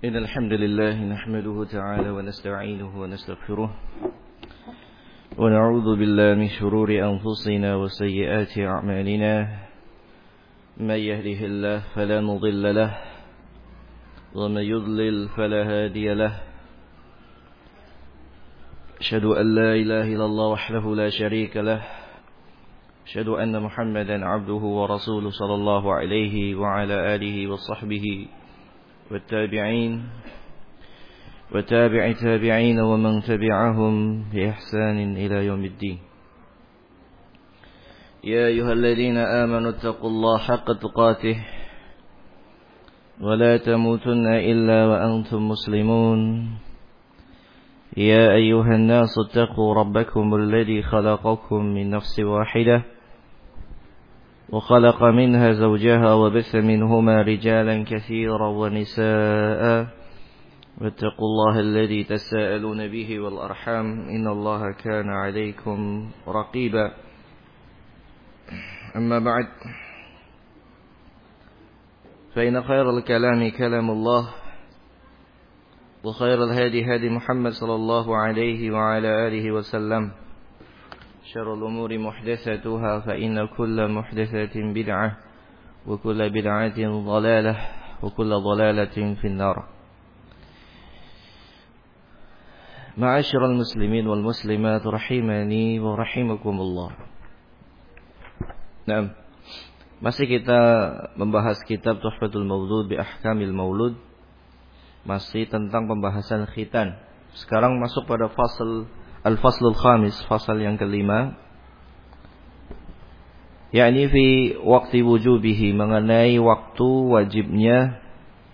إن الحمد لله نحمده تعالى ونستعينه ونستغفره ونعوذ بالله من شرور أنفسنا وسيئات أعمالنا من يهده الله فلا مضل له ومن يضلل فلا هادي له أشهد أن لا إله إلا الله وحده لا شريك له أشهد أن محمدا عبده ورسوله صلى الله عليه وعلى آله وصحبه والتابعين وتابع تابعين ومن تبعهم بإحسان إلى يوم الدين يا أيها الذين آمنوا اتقوا الله حق تقاته ولا تموتن إلا وأنتم مسلمون يا أيها الناس اتقوا ربكم الذي خلقكم من نفس واحدة وخلق منها زوجها وبث منهما رجالا كثيرا ونساء واتقوا الله الذي تساءلون به والأرحام إن الله كان عليكم رقيبا أما بعد فإن خير الكلام كلام الله وخير الهدي هدي محمد صلى الله عليه وعلى آله وسلم شر الأمور محدثاتها فإن كل محدثة بدعة وكل بدعة ضلالة وكل ضلالة في النار. معاشر المسلمين والمسلمات رحمني ورحمكم الله. Nah, masih kita membahas kitab Tuhfatul Mawlud bi Ahkamil Maulud, masih tentang pembahasan khitan. Sekarang masuk pada Al-Faslul Khamis, fasal yang kelima, yakni fi waqti wujubihi, mengenai waktu wajibnya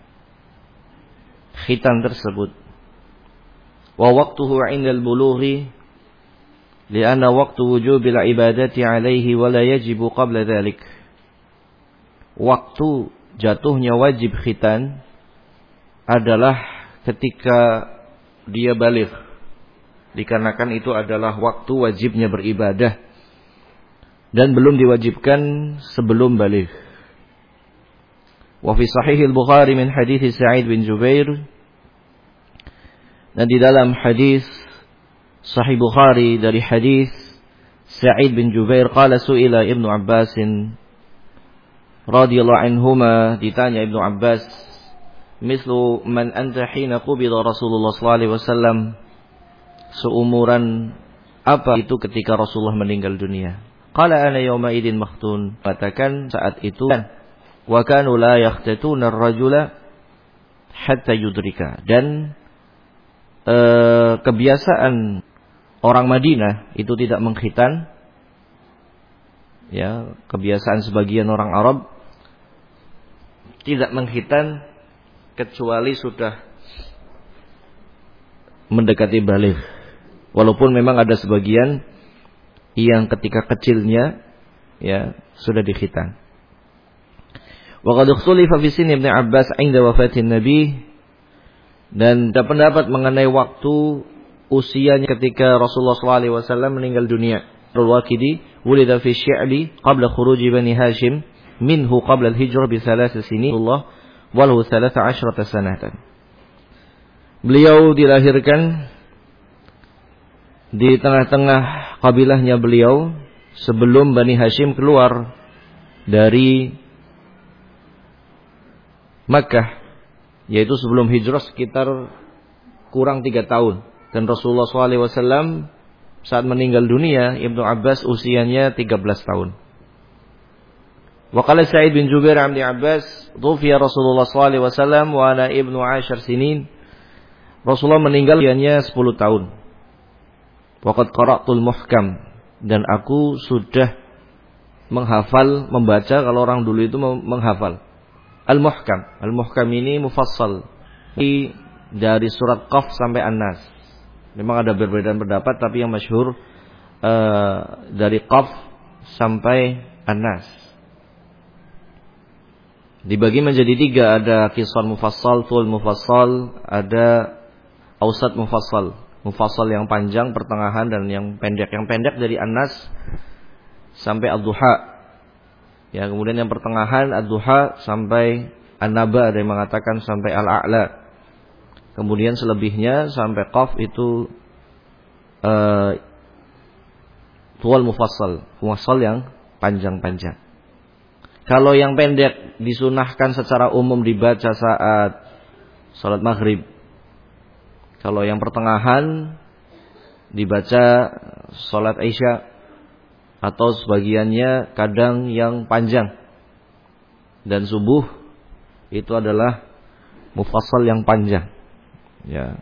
khitan tersebut. Wa waqtuhu 'indal bulughi li'anna waqtu wujubil ibadati 'alaihi wa la yajibu qabla dhalik. Waktu jatuhnya wajib khitan adalah ketika dia baligh, dikarenakan itu adalah waktu wajibnya beribadah dan belum diwajibkan sebelum baligh. Wa fi sahih al-Bukhari min hadits Sa'id bin Jubair, dan di dalam hadis Sahih Bukhari dari hadis Sa'id bin Jubair, qala su'ila Ibnu Abbas radhiyallahu anhuma, ditanya Ibnu Abbas, mislu man anta hina qubida Rasulullah sallallahu alaihi wasallam, seumuran apa itu ketika Rasulullah meninggal dunia? Qala ana yawma idin makhtun, katakan saat itu wa kanu la yahtatuna ar-rajula hatta yudrika, dan kebiasaan orang Madinah itu tidak mengkhitan, ya, kebiasaan sebagian orang Arab tidak mengkhitan kecuali sudah mendekati baligh. Walaupun memang ada sebagian yang ketika kecilnya ya sudah dikhitan. Wa qad ikhtalafa fi sinni Ibnu Abbas 'inda wafatin Nabi, dan ada pendapat mengenai waktu usianya ketika Rasulullah SAW meninggal dunia. Al-Waqidi wulida fi Syi'li qabla khuruji Bani Hashim minhu qabla al-hijrah bi 3 sinin Allah wa lahu 13 sanatan. Beliau dilahirkan di tengah-tengah kabilahnya beliau sebelum Bani Hashim keluar dari Makkah, yaitu sebelum hijrah sekitar kurang 3 tahun. Dan Rasulullah SAW saat meninggal dunia, Ibnu Abbas usianya 13 tahun. Wa qala Sa'id bin Jubair an Ibnu Abbas, tufiya Rasulullah SAW wa ana ibnu 10 sinin. Rasulullah meninggal usianya 10 tahun. Wa qad qara'tul muhkam, dan aku sudah menghafal, membaca, kalau orang dulu itu menghafal al-muhkam. Al-muhkam ini mufassal, dari surat Qaf sampai An-Nas. Memang ada perbedaan pendapat, tapi yang masyhur dari Qaf sampai An-Nas. Dibagi menjadi 3, ada qisar mufassal, tul mufassal, ada ausat mufassal. Mufassal yang panjang, pertengahan, dan yang pendek. Yang pendek dari An-Nas sampai Ad-Duha. Ya, kemudian yang pertengahan Ad-Duha sampai An-Naba, ada yang mengatakan sampai Al-A'la. kemudian selebihnya sampai qaf itu tuwal mufassal yang panjang-panjang. Kalau yang pendek disunahkan secara umum dibaca saat salat maghrib. Kalau yang pertengahan dibaca salat isya, atau sebagiannya kadang yang panjang. Dan subuh itu adalah mufassal yang panjang. Ya.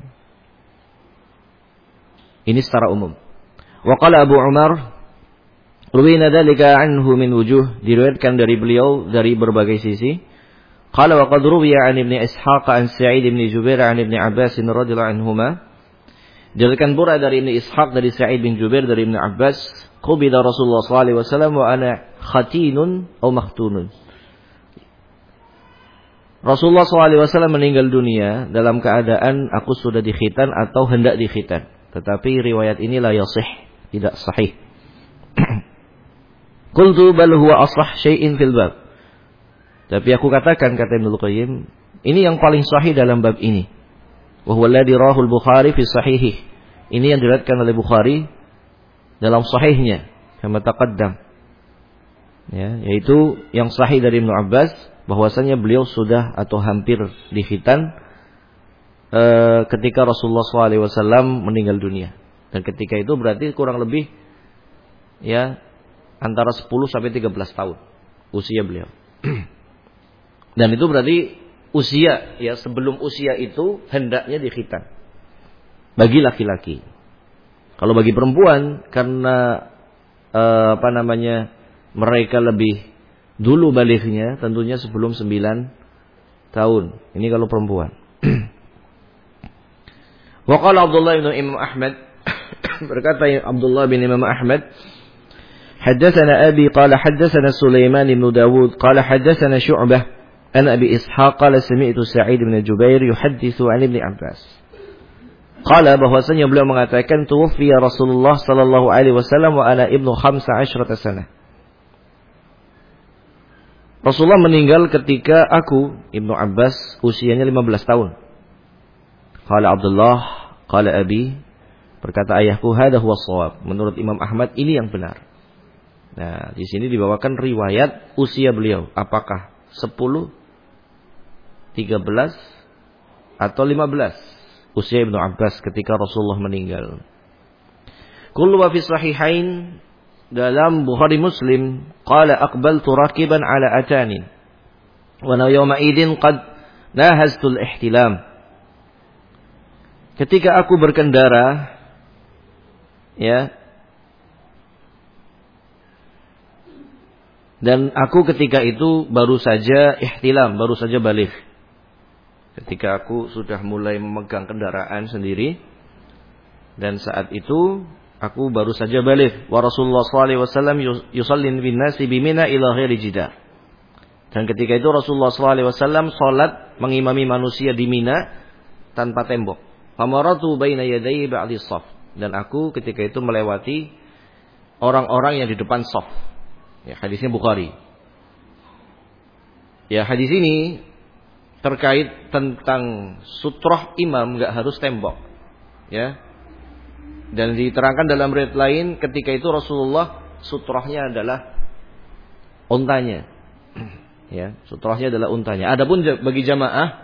Ini secara umum. Wa qala Abu Umar, ruwina dzalika anhu min wujuh, diriwayatkan dari beliau dari berbagai sisi. Qala wa qad ruwiya an Ibnu Ishaq an Sa'id bin Jubair an Ibnu Abbas radhiyallahu anhuma. Diriwayatkan pula dari Ibnu Ishaq dari Sa'id bin Jubair dari Ibnu Abbas, qubida Rasulullah sallallahu alaihi wasallam wa ana khatinun aw makhtunun. Rasulullah SAW meninggal dunia dalam keadaan aku sudah dikhitan atau hendak dikhitan. Tetapi riwayat ini la yasih, tidak sahih. Qultu bal huwa asah syai'in fil bab. Tapi aku katakan, kata Ibnu Qayyim, ini yang paling sahih dalam bab ini. Wa huwa alladhi rawahu al-Bukhari fi sahihih. Ini yang diriwayatkan oleh Bukhari dalam sahihnya, kama taqaddam. Ya, yaitu yang sahih dari Ibnu Abbas, bahwasanya beliau sudah atau hampir dikhitan ketika Rasulullah SAW meninggal dunia. Dan ketika itu berarti kurang lebih ya antara 10 sampai 13 tahun usia beliau. Dan itu berarti usia ya, sebelum usia itu hendaknya dikhitan bagi laki-laki. Kalau bagi perempuan karena mereka lebih dulu balighnya tentunya sebelum 9 tahun. Ini kalau perempuan. Wa qala Abdullah bin Imam Ahmad, berkata Abdullah bin Imam Ahmad, haddatsana abi qala haddatsana Sulaiman bin Dawud qala haddatsana Syu'bah an Abi Ishaq qala sami'tu Sa'id bin Jubair yuhadditsu an Ibnu Abbas. Qala, bahwasanya beliau mengatakan tuwfiya Rasulullah sallallahu alaihi wasallam wa ana ibnu 15 sanah. Rasulullah meninggal ketika aku, Ibnu Abbas, usianya 15 tahun. Qala Abdullah, qala Abi, berkata ayahku, hadha huwa shawab. Menurut Imam Ahmad ini yang benar. Nah, di sini dibawakan riwayat usia beliau. Apakah 10, 13, atau 15? Usia Ibnu Abbas ketika Rasulullah meninggal. Kullu wa fi sahihain, dalam Bukhari Muslim, qala aqbaltu rakiban ala atanin wa yawma idin qad nahaztul ihtilam. Ketika aku berkendara ya, dan aku ketika itu baru saja ihtilam, baru saja baligh. Ketika aku sudah mulai memegang kendaraan sendiri, dan saat itu aku baru saja baligh. Wa Rasulullah SAW yusallin bin nasi bimina ila ghairi jidar. Dan ketika itu Rasulullah SAW salat mengimami manusia di Mina tanpa tembok. Famaratu baina yadayhi ba'di shaf. Dan aku ketika itu melewati orang-orang yang di depan shaf. Ya, hadisnya Bukhari. Ya, hadis ini terkait tentang sutrah imam, enggak harus tembok. Ya. Dan diterangkan dalam riwayat lain ketika itu Rasulullah sutrahnya adalah untanya. Ya, sutrahnya adalah untanya. Adapun bagi jamaah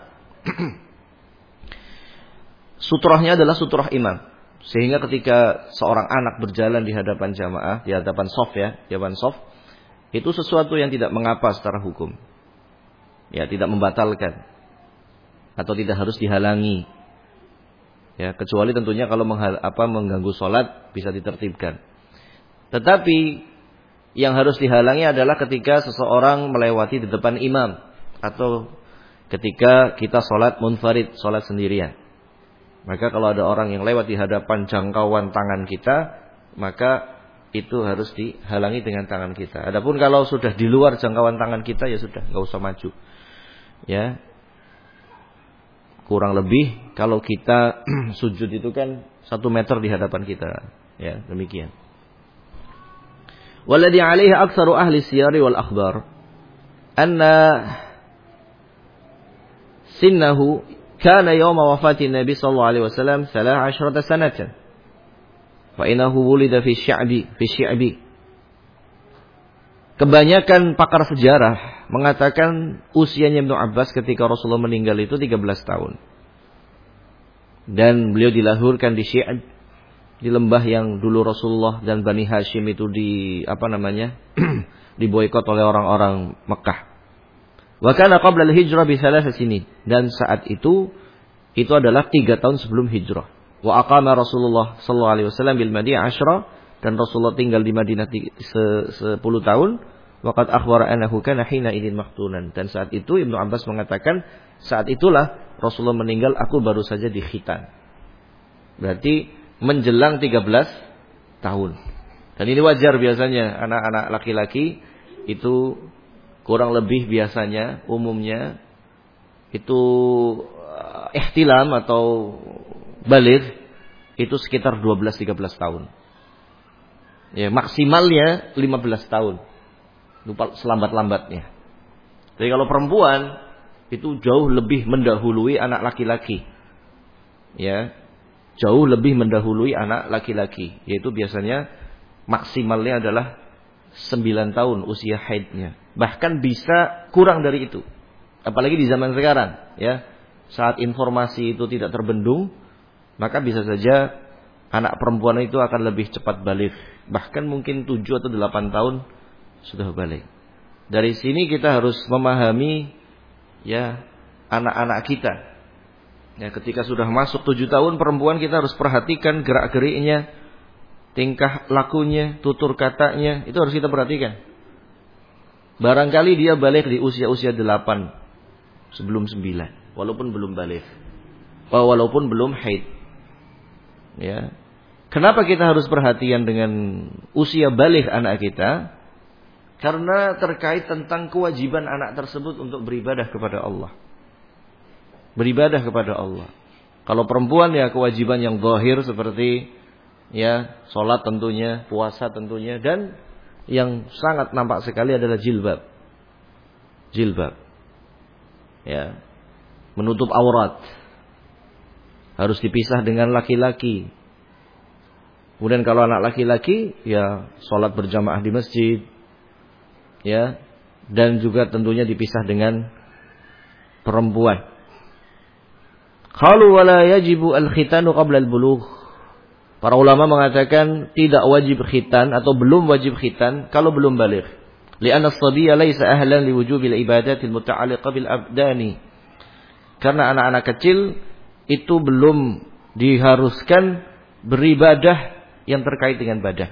sutrahnya adalah sutrah imam. Sehingga ketika seorang anak berjalan di hadapan jamaah, di hadapan shaf ya, di hadapan shaf, itu sesuatu yang tidak mengapa secara hukum. Ya, tidak membatalkan atau tidak harus dihalangi. Ya, kecuali tentunya kalau mengganggu sholat bisa ditertibkan. Tetapi yang harus dihalangi adalah ketika seseorang melewati di depan imam atau ketika kita sholat munfarid, sholat sendirian. Maka kalau ada orang yang lewat di hadapan jangkauan tangan kita, maka itu harus dihalangi dengan tangan kita. Adapun kalau sudah di luar jangkauan tangan kita, ya sudah, nggak usah maju. Ya. Kurang lebih kalau kita sujud itu kan 1 meter di hadapan kita. Ya, demikian. Walladhi 'alaihi aktsaru ahli siyari wal akhbar anna sinnahu kana yawma wafatin Nabi sallallahu alaihi wasallam 13 sanatan. Fa innahu wulida fi Syi'bi. Kebanyakan pakar sejarah mengatakan usianya Ibnu Abbas ketika Rasulullah meninggal itu 13 tahun. Dan beliau dilahirkan di Syi'b, di lembah yang dulu Rasulullah dan Bani Hashim itu diboikot oleh orang-orang Mekah. Wa kana qabla al-hijrah bi 3 sinin, dan saat itu adalah 3 tahun sebelum hijrah. Wa aqama Rasulullah sallallahu alaihi wasallam bil Madinah 10, dan Rasulullah tinggal di Madinah 10 tahun. Waqad akhbara annahu kana hina idin maftunan, dan saat itu Ibnu Abbas mengatakan saat itulah Rasulullah meninggal, aku baru saja dikhitan. Berarti menjelang 13 tahun. Dan ini wajar biasanya anak-anak laki-laki itu kurang lebih biasanya umumnya itu ihtilam atau baligh itu sekitar 12-13 tahun. Ya, maksimalnya 15 tahun. Lupa selambat-lambatnya. Jadi kalau perempuan itu jauh lebih mendahului anak laki-laki. Ya. Jauh lebih mendahului anak laki-laki, yaitu biasanya maksimalnya adalah 9 tahun usia haidnya. Bahkan bisa kurang dari itu. Apalagi di zaman sekarang, ya. Saat informasi itu tidak terbendung, maka bisa saja anak perempuan itu akan lebih cepat balik. Bahkan mungkin 7 atau 8 tahun sudah balik. Dari sini kita harus memahami ya anak-anak kita. Ya, ketika sudah masuk 7 tahun perempuan, kita harus perhatikan gerak-geriknya, tingkah lakunya, tutur katanya, itu harus kita perhatikan. Barangkali dia balik di usia-usia 8 sebelum 9, walaupun belum balik. Walaupun belum haid. Ya. Kenapa kita harus perhatian dengan usia balik anak kita? Karena terkait tentang kewajiban anak tersebut untuk beribadah kepada Allah. Beribadah kepada Allah. Kalau perempuan ya kewajiban yang zahir seperti ya salat tentunya, puasa tentunya, dan yang sangat nampak sekali adalah jilbab. Jilbab. Ya. Menutup aurat. Harus dipisah dengan laki-laki. Kemudian kalau anak laki-laki ya salat berjamaah di masjid. Ya. Dan juga tentunya dipisah dengan perempuan. Qalu wala yajibu al-khitanu qabla al-bulugh. Para ulama mengatakan tidak wajib khitan atau belum wajib khitan kalau belum baligh. Li'anna as-sabiyya laysa ahlan liwujubil ibadatil muta'alliqah bil abdani. Karena anak-anak kecil itu belum diharuskan beribadah yang terkait dengan badan.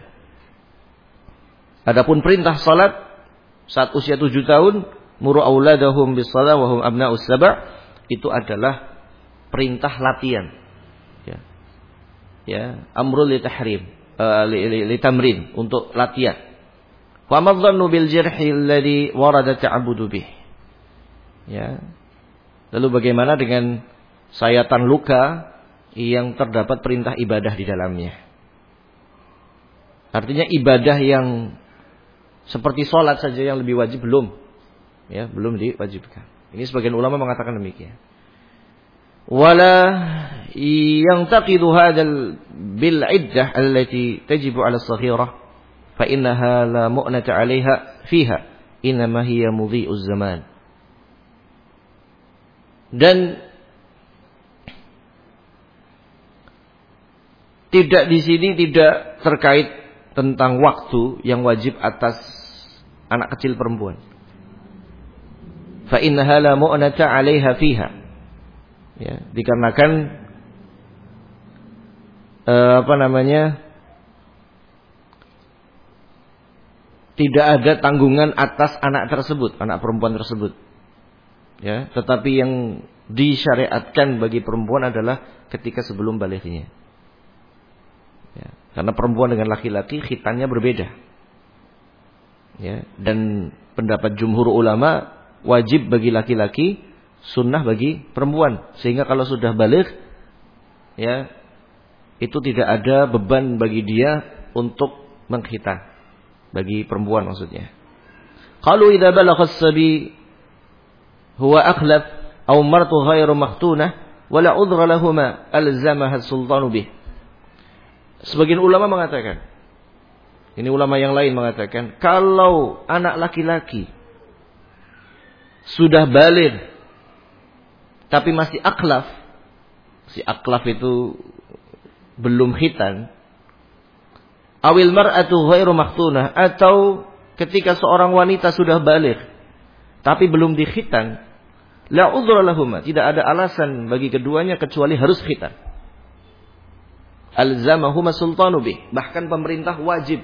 Adapun perintah salat saat usia 7 tahun, muru auladahum bis shalah wa hum abna'us sab', itu adalah perintah latihan. Ya. Ya, amrul li tahrim, li tamrin, untuk latihan. Wa madhannu bil jarhi alladhi warada ta'abbudu bih. Ya. Lalu bagaimana dengan sayatan luka yang terdapat perintah ibadah di dalamnya? Artinya ibadah yang seperti sholat saja yang lebih wajib belum. Ya, belum diwajibkan. Ini sebagian ulama mengatakan demikian. Wala yantaqidu hadzal bil iddah allati tajibu 'ala as-saghirah fa innaha la mu'nata 'alaiha fiha inma hiya mudhi'uz zaman. Dan tidak di sini tidak terkait tentang waktu yang wajib atas anak kecil perempuan. Fa innaha la mu'nata 'alaiha fiha. Ya, dikarenakan tidak ada tanggungan atas anak tersebut, anak perempuan tersebut. Ya, tetapi yang disyariatkan bagi perempuan adalah ketika sebelum balighnya. Ya, karena perempuan dengan laki-laki khitannya berbeda. Ya, dan pendapat jumhur ulama wajib bagi laki-laki, sunnah bagi perempuan. Sehingga kalau sudah baligh, ya, itu tidak ada beban bagi dia untuk mengkhitan. Bagi perempuan maksudnya. Qalu idza balagha as-sabi huwa akhlaf aw martu ghairu makhtunah wa la udhra lahuma alzamaha sultanu bih. Sebagian ulama mengatakan, ini ulama yang lain mengatakan, kalau anak laki-laki sudah baligh tapi masih aklaf, si aklaf itu belum khitan, awil mar'atu ghairu makhtunah, atau ketika seorang wanita sudah baligh tapi belum dikhitan, la udhra lahuma, tidak ada alasan bagi keduanya kecuali harus khitan. Alzamahuma sultanu bih, bahkan pemerintah wajib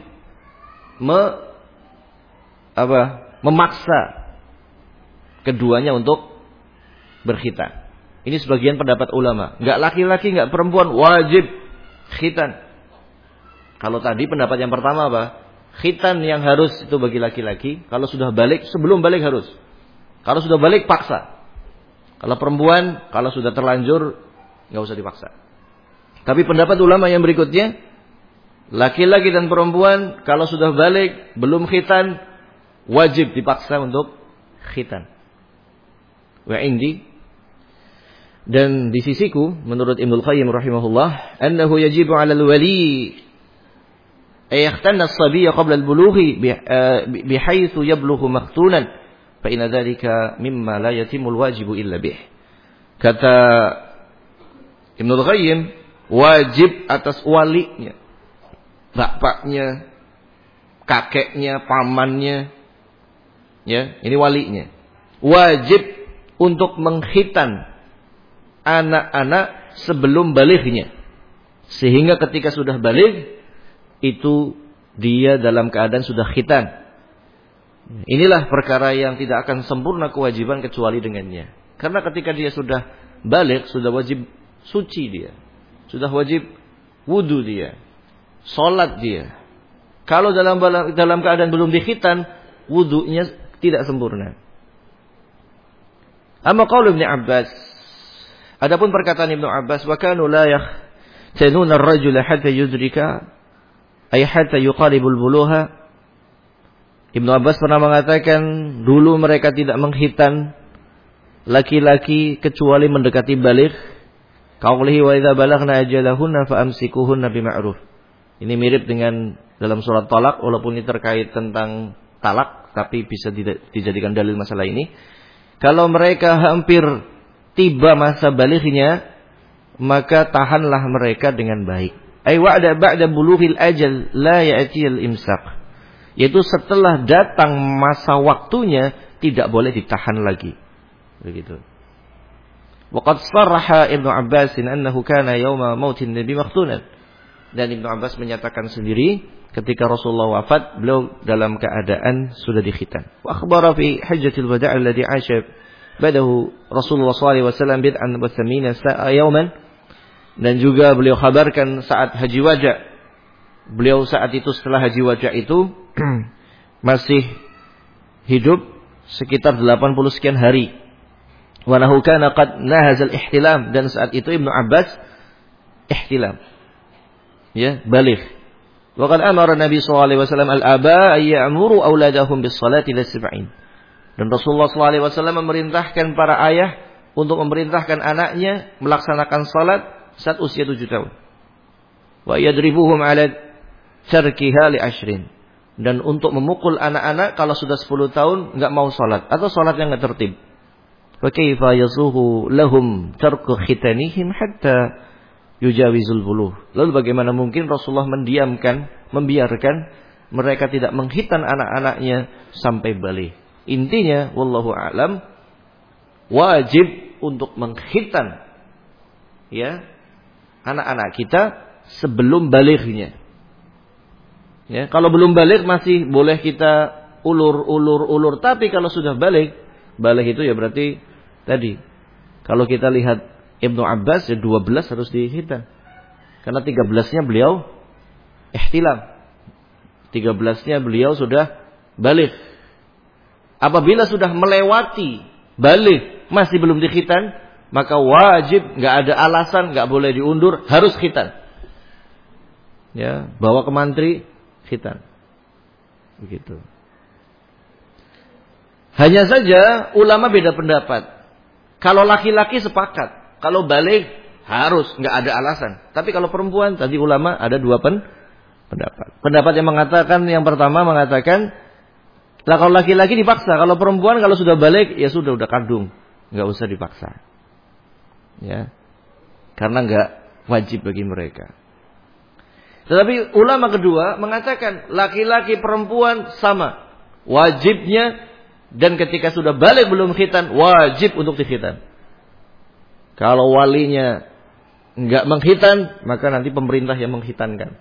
memaksa keduanya untuk berkhitan. Ini sebagian pendapat ulama. Enggak laki-laki, enggak perempuan, wajib khitan. Kalau tadi pendapat yang pertama apa? Khitan yang harus itu bagi laki-laki. Kalau sudah balik, sebelum balik harus. Kalau sudah balik, paksa. Kalau perempuan, kalau sudah terlanjur, enggak usah dipaksa. Tapi pendapat ulama yang berikutnya, laki-laki dan perempuan kalau sudah balik belum khitan wajib dipaksa untuk khitan. Wa indi, dan di sisiku menurut Ibnu Qayyim rahimahullah, annahu yajibu 'ala al-wali ay yakhtanna as-sabiyya qabla al-bulughi bihaitsu yablughu makhtunan fa inna dzalika mimma la yatimul wajibu illa bih. Kata Ibnu Qayyim, wajib atas walinya, bapaknya, kakeknya, pamannya, ya, ini walinya, wajib untuk mengkhitan anak-anak sebelum balighnya, sehingga ketika sudah baligh itu dia dalam keadaan sudah khitan. Inilah perkara yang tidak akan sempurna kewajiban kecuali dengannya. Karena ketika dia sudah baligh, sudah wajib suci dia, sudah wajib wudu dia, sholat dia. Kalau dalam keadaan belum dikhitan, wudunya tidak sempurna. Amma qaul Ibnu Abbas, adapun perkataan Ibnu Abbas, wa kanu la yahtanuna ar-rajula hatta yudrika ay hatta yuqaribul bulugha. Ibnu Abbas pernah mengatakan, dulu mereka tidak menghitan laki-laki kecuali mendekati baligh. Qaulihi wa idza balaghna ajalahunna fa amsikuhunna bima'ruf. Ini mirip dengan dalam surat Talak, walaupun ini terkait tentang talak, tapi bisa dijadikan dalil masalah ini. Kalau mereka hampir tiba masa balighnya, maka tahanlah mereka dengan baik. Ay wa'da ba'da bulughil ajal la ya'tiyal imsak. Yaitu setelah datang masa waktunya tidak boleh ditahan lagi. Begitu. Waqad sarraha Ibnu Abbas annahu kana yauma mautin nabi makhtunan. Dan Ibnu Abbas menyatakan sendiri ketika Rasulullah wafat, beliau dalam keadaan sudah dikhitan. Wa akhbara fi hajjatil wada' alladhi 'asha badahu Rasulullah sallallahu alaihi wasallam bid'an wa thamina sa'a yawman. Dan juga beliau kabarkan saat haji wada', beliau saat itu setelah haji wada' itu masih hidup sekitar 80 sekian hari. Wa nahu kana qad nahazal ihtilam, dan saat itu Ibnu Abbas ihtilam, ya, baligh. Wa qad amara Nabi sallallahu alaihi wasallam al-aba ay ya'muru auladahum bis-salati lis-sab'in. Dan Rasulullah sallallahu alaihi wasallam memerintahkan para ayah untuk memerintahkan anaknya melaksanakan salat saat usia 7 tahun. Wa yadribuhum 'ala tarkiha li 'ashrin. Dan untuk memukul anak-anak kalau sudah 10 tahun enggak mau salat atau salat yang enggak tertib. Wa kaifa yasuhu lahum tarku khitanihim hatta yujawizul bulugh. Lalu bagaimana mungkin Rasulullah membiarkan mereka tidak menghitan anak-anaknya sampai baligh. Intinya wallahu a'lam, wajib untuk menghitan, ya, anak-anak kita sebelum balighnya. Ya, kalau belum baligh masih boleh kita ulur, tapi kalau sudah baligh itu ya berarti tadi, kalau kita lihat Ibnu Abbas ya 12 harus dihitan. Karena 13-nya beliau ihtilam. 13-nya beliau sudah baligh. Apabila sudah melewati baligh masih belum dikhitan, maka wajib, enggak ada alasan, enggak boleh diundur, harus khitan. Ya, bawa ke mantri, khitan. Begitu. Hanya saja ulama beda pendapat. Kalau laki-laki sepakat Kalau balik harus, nggak ada alasan. Tapi kalau perempuan, tadi ulama ada dua pendapat. Pendapat yang mengatakan, yang pertama mengatakan, lah kalau laki-laki dipaksa, kalau perempuan kalau sudah balik ya sudah kandung, nggak usah dipaksa. Ya, karena nggak wajib bagi mereka. Tetapi ulama kedua mengatakan laki-laki perempuan sama wajibnya, dan ketika sudah balik belum khitan wajib untuk dikhitan. Kalau walinya nggak mengkhitan, maka nanti pemerintah yang mengkhitankan.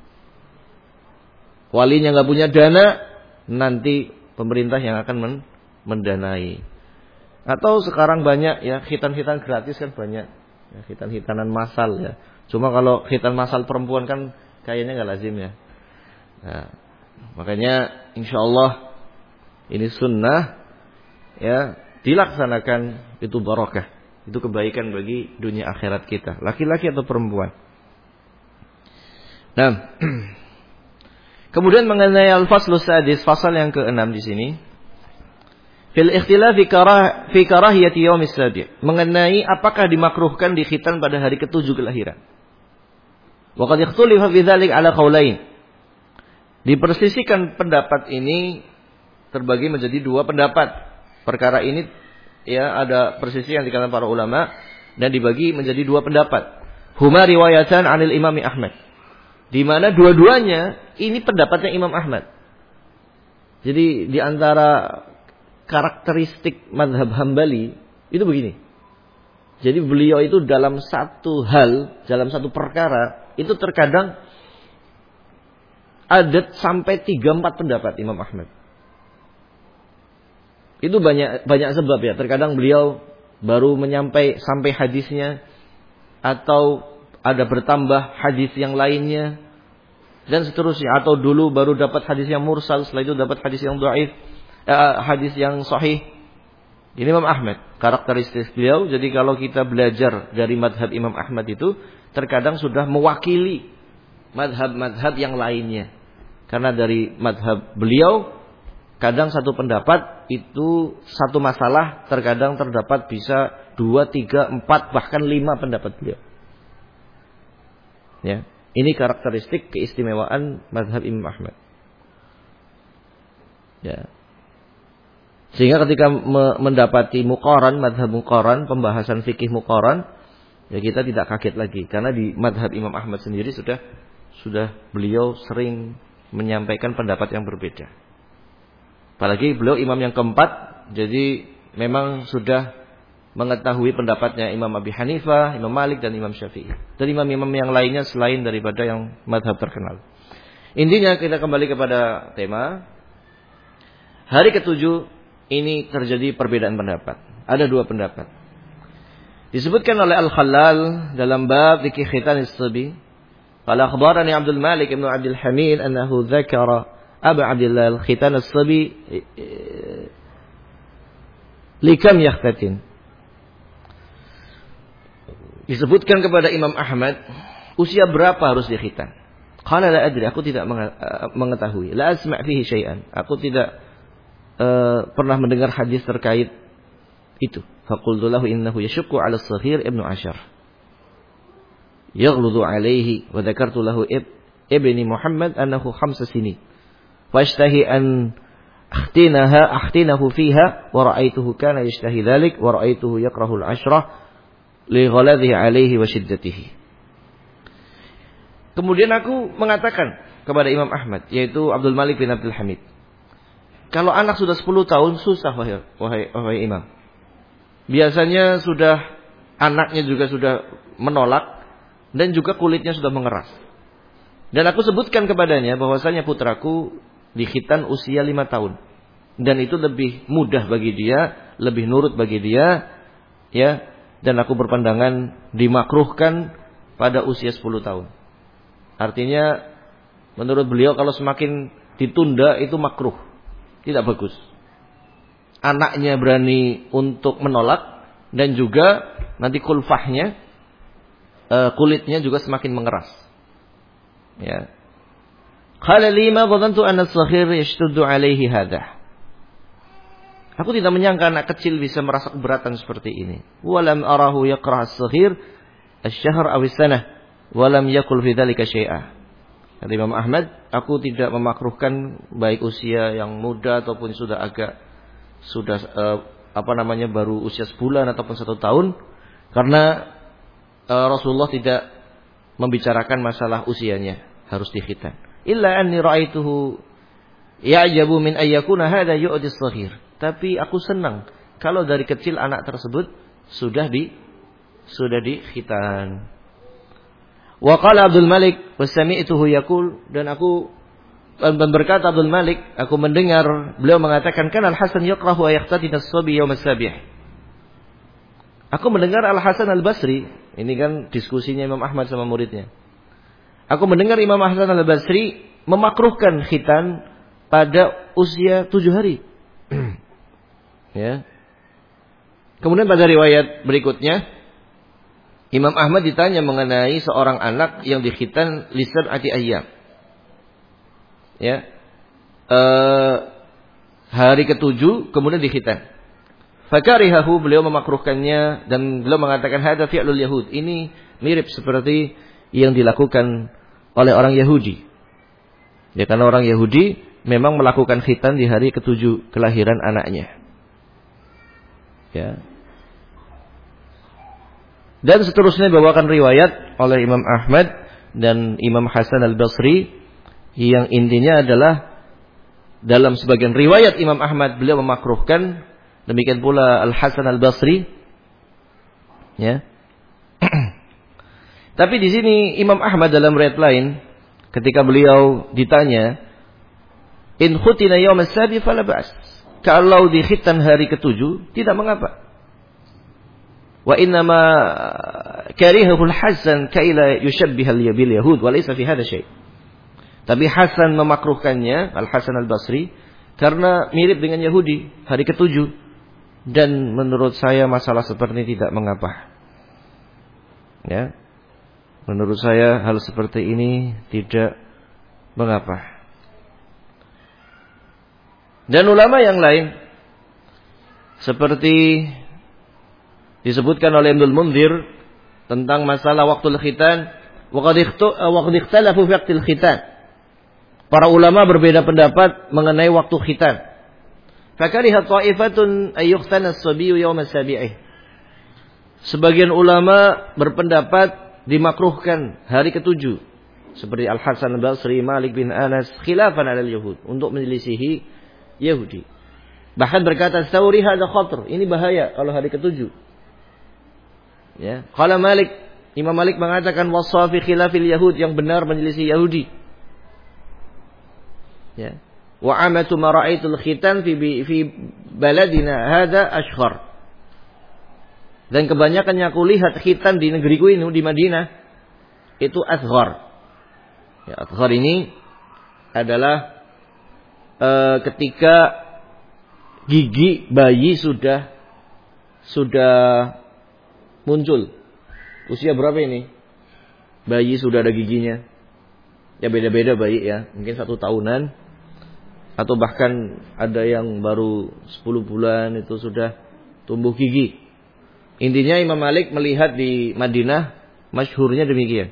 Walinya nggak punya dana, nanti pemerintah yang akan mendanai. Atau sekarang banyak ya khitan-khitan gratis kan banyak, ya, khitan-khitanan massal ya. Cuma kalau khitan massal perempuan kan kayaknya nggak lazim ya. Nah, makanya insya Allah ini sunnah ya, dilaksanakan, itu barakah, itu kebaikan bagi dunia akhirat kita, laki-laki atau perempuan. Nah, kemudian mengenai al-faslus sadis, fasal yang ke-6 di sini, fil ikhtilaf fi karahiyati yaumis sabi', mengenai apakah dimakruhkan dikhitan pada hari ke-7 kelahiran. Wa qad ikhtulifa fi dzalik ala qaulain. Dipersisikan pendapat ini terbagi menjadi dua pendapat. Perkara ini ya ada persisi yang dikatakan para ulama dan dibagi menjadi dua pendapat. Huma riwayatan 'anil Imam Ahmad. Di mana dua-duanya ini pendapatnya Imam Ahmad. Jadi di antara karakteristik mazhab Hambali itu begini. Jadi beliau itu dalam satu hal, dalam satu perkara itu terkadang ada sampai 3-4 pendapat Imam Ahmad. Itu banyak sebab ya. Terkadang beliau baru sampai hadisnya, atau ada bertambah hadis yang lainnya dan seterusnya. Atau dulu baru dapat hadis yang mursal, setelah itu dapat hadis yang dhaif, hadis yang sahih. Ini Imam Ahmad, karakteristik beliau. Jadi kalau kita belajar dari madhab Imam Ahmad itu terkadang sudah mewakili madhab-madhab yang lainnya. Karena dari madhab beliau, kadang satu pendapat itu satu masalah, terkadang terdapat bisa 2, 3, 4, bahkan 5 pendapat beliau. Ya, ini karakteristik keistimewaan madhab Imam Ahmad. Ya. Sehingga ketika mendapati muqaran, madhab muqaran, pembahasan fikih muqaran, ya kita tidak kaget lagi. Karena di madhab Imam Ahmad sendiri sudah beliau sering menyampaikan pendapat yang berbeda. Apalagi beliau imam yang keempat, jadi memang sudah mengetahui pendapatnya Imam Abi Hanifah, Imam Malik, dan Imam Syafi'i. Dan imam-imam yang lainnya selain daripada yang madhab terkenal. Intinya kita kembali kepada tema. Hari ke-7 ini terjadi perbedaan pendapat. Ada 2 pendapat. Disebutkan oleh Al-Khallal dalam bab dzikr khitan as-sabi. Qala akhbarani Abdul Malik ibn Abdul Hamid annahu dzakara Abu Abdullah khitan as-sabi likam yakhtatin. Disebutkan kepada Imam Ahmad, usia berapa harus dikhitan? Qala la adri, aku tidak mengetahui. La asma' fihi syai'an. Aku tidak pernah mendengar hadis terkait itu. Faqultu lahu innahu yashqu 'ala as-saghir ibnu 10. Yaghludu 'alaihi wa dzakartu lahu ibni Muhammad annahu 5 sinin. Fashtahi an ahtinahu fiha wa ra'aituhu kana yashtahi dhalik wa ra'aituhu yakrahu al-'ashrah li ghaladhihi 'alaihi wa shiddatihi. Kemudian aku mengatakan kepada Imam Ahmad, yaitu Abdul Malik bin Abdul Hamid, kalau anak sudah 10 tahun susah wahai imam. Biasanya anaknya juga sudah menolak dan juga kulitnya sudah mengeras. Dan aku sebutkan kepadanya bahwasanya putraku dikhitan usia 5 tahun. Dan itu lebih mudah bagi dia, lebih nurut bagi dia, ya. Dan aku berpandangan dimakruhkan pada usia 10 tahun. Artinya menurut beliau kalau semakin ditunda itu makruh. Tidak bagus. Anaknya berani untuk menolak dan juga nanti kulfahnya, kulitnya juga semakin mengeras. Ya. Qala li ma dhanantu anna as-saghir yashtuddu alayhi hadha. Aku tidak menyangka anak kecil bisa merasa keberatan seperti ini. Walam arahu yakrah as-saghir asy-syahr aw as-sanah walam yakul fi dzalika syai'a. Kata Imam Ahmad, aku tidak memakruhkan baik usia yang muda ataupun sudah baru usia sebulan ataupun 1 tahun, karena Rasulullah tidak membicarakan masalah usianya harus dikhitan. Illa anni ra'aituhu ya'jabu min ayyakuna hadha yu'di as-saghir. Tapi aku senang kalau dari kecil anak tersebut sudah dikhitan. Wa qala Abdul Malik wa sami'tuhu yaqul, dan berkata Abdul Malik, aku mendengar beliau mengatakan, kan Al-Hasan yakrahu wa yaqtatina as-sabi yawm as-sabih. Aku mendengar Al-Hasan Al-Basri, ini kan diskusinya Imam Ahmad sama muridnya. Aku mendengar Imam Hasan Al-Basri memakruhkan khitan pada usia 7 hari. Ya. Kemudian pada riwayat berikutnya Imam Ahmad ditanya mengenai seorang anak yang dikhitan li sab'ati ayyam. Ya. Hari ke-7 kemudian dikhitan. Fakarihahu, beliau memakruhkannya dan beliau mengatakan hadza fi'lul yahud. Ini mirip seperti yang dilakukan oleh orang Yahudi. Ya, karena orang Yahudi memang melakukan khitan di hari ke-7 kelahiran anaknya. Ya. Dan seterusnya bawakan riwayat oleh Imam Ahmad dan Imam Hasan Al-Basri yang intinya adalah dalam sebagian riwayat Imam Ahmad beliau memakruhkan, demikian pula Al-Hasan Al-Basri. Ya. Tapi di sini Imam Ahmad dalam riwayat lain ketika beliau ditanya, in khutina yawm as-sabi fala ba's. Kalau dikhitan hari ke-7 tidak mengapa. Wa innama karihahu al-Hasan kaila yushabbiha bil yahud wa laysa fi hadha syai'. Tapi Hasan memakruhkannya, Al-Hasan Al-Basri, karena mirip dengan Yahudi hari ke-7, dan menurut saya masalah seperti ini tidak mengapa. Ya. Menurut saya hal seperti ini tidak mengapa. Dan ulama yang lain seperti disebutkan oleh Ibnul Munzir tentang masalah waktul khitan, wa qad ikhtalafu fi waqtil khitan. Para ulama berbeda pendapat mengenai waktu khitan. Fakariha ta'ifatun ay yuhtana as-sabiyyu yawm as-sabi'ih. Sebagian ulama berpendapat dimakruhkan hari ke-7, seperti Al-Hasan Al-Basri, Malik bin Anas, khilafan 'ala al-yahud, untuk menyelisihi Yahudi. Bahkan berkata Tsauri hadza khatar, ini bahaya kalau hari ke-7. Ya, qala Malik, Imam Malik mengatakan wasafi khilafil yahud, yang benar menyelisih Yahudi. Ya. Wa amatu ma ra'aitul khitan fi baladina hadza ashghar. Dan kebanyakan yang aku lihat khitan di negeriku ini, di Madinah, itu asghar. Ya, asghar ini adalah ketika gigi bayi sudah muncul. Usia berapa ini? Bayi sudah ada giginya. Ya beda-beda bayi ya. Mungkin 1 tahunan. Atau bahkan ada yang baru 10 bulan itu sudah tumbuh gigi. Intinya Imam Malik melihat di Madinah masyhurnya demikian.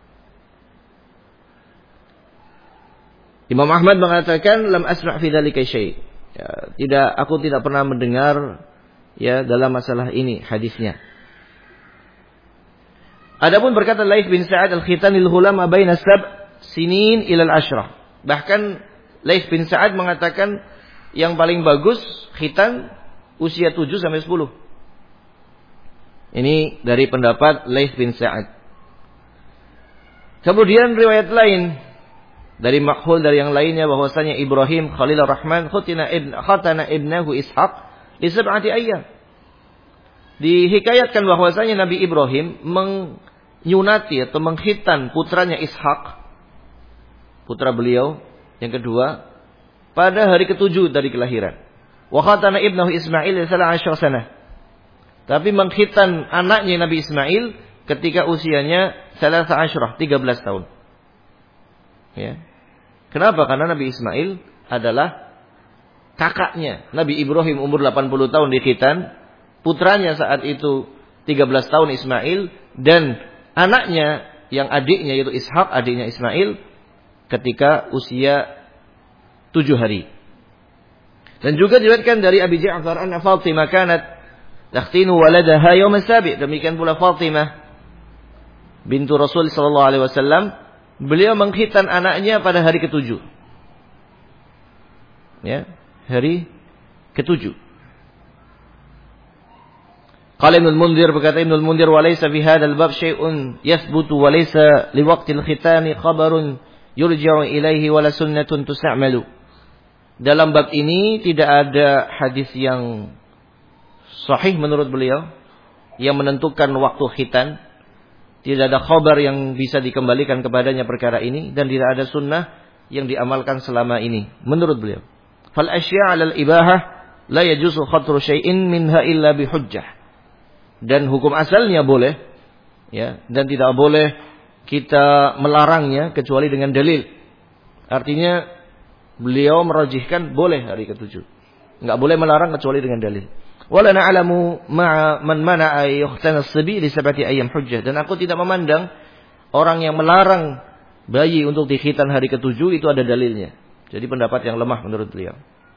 Imam Ahmad mengatakan lam asma' fi dzalika syai'. Ya, aku tidak pernah mendengar ya dalam masalah ini hadisnya. Adapun berkata Laits bin Sa'ad al-khitan lil ghulam baina sinin ila al-ashrah. Bahkan Laits bin Sa'ad mengatakan yang paling bagus khitan usia 7 sampai 10. Ini dari pendapat Laits bin Sa'ad. Kemudian riwayat lain dari Makhul, dari yang lainnya, bahwasanya Ibrahim Khalilur Rahman khatana ibnahu Ishaq li 7 ayyam. Dihikayatkan bahwasanya Nabi Ibrahim menyunati atau mengkhitan putranya Ishaq, putra beliau yang kedua, pada hari ke-7 dari kelahiran. Wa khatana ibnahu Ismail 13 sanah. Tapi mengkhitan anaknya Nabi Ismail ketika usianya 13 tahun. Ya. Kenapa? Karena Nabi Ismail adalah kakaknya Nabi Ibrahim umur 80 tahun dikhitan, putranya saat itu 13 tahun Ismail, dan anaknya yang adiknya yaitu Ishak, adiknya Ismail ketika usia 7 hari. Dan juga diriwayatkan dari Abi Ja'far anna Fatimah kanat takhtinu waladaha yaum as-sabi'. Demikian pula Fatimah bintu Rasul sallallahu alaihi wasallam, beliau mengkhitan anaknya pada hari ke-7. Ya, hari ke-7. Qala Ibnu al-Mundhir, berkata Ibnu al-Mundhir, wa laysa fi hadzal bab syai'un yathbutu wa laysa li waqtil khitani khabarun yurja'u ilaihi wala sunnatun tus'amalu. Dalam bab ini tidak ada hadis yang sahih menurut beliau yang menentukan waktu khitan. Tidak ada khabar yang bisa dikembalikan kepadanya perkara ini, dan tidak ada sunnah yang diamalkan selama ini menurut beliau. Fal asya' 'ala al-ibahah la yajuzu khatru syai'in minha illa bi hujjah. Dan hukum asalnya boleh, ya, dan tidak boleh kita melarangnya kecuali dengan dalil. Artinya beliau merajihkan boleh hari ke-7. Enggak boleh melarang kecuali dengan dalil. Wala na'lamu ma'a man mana'a yuhtana as-sabi li 7 ayyam hujjah. Dan aku tidak memandang orang yang melarang bayi untuk dikhitan hari ke-7 itu ada dalilnya. Jadi pendapat yang lemah menurut beliau.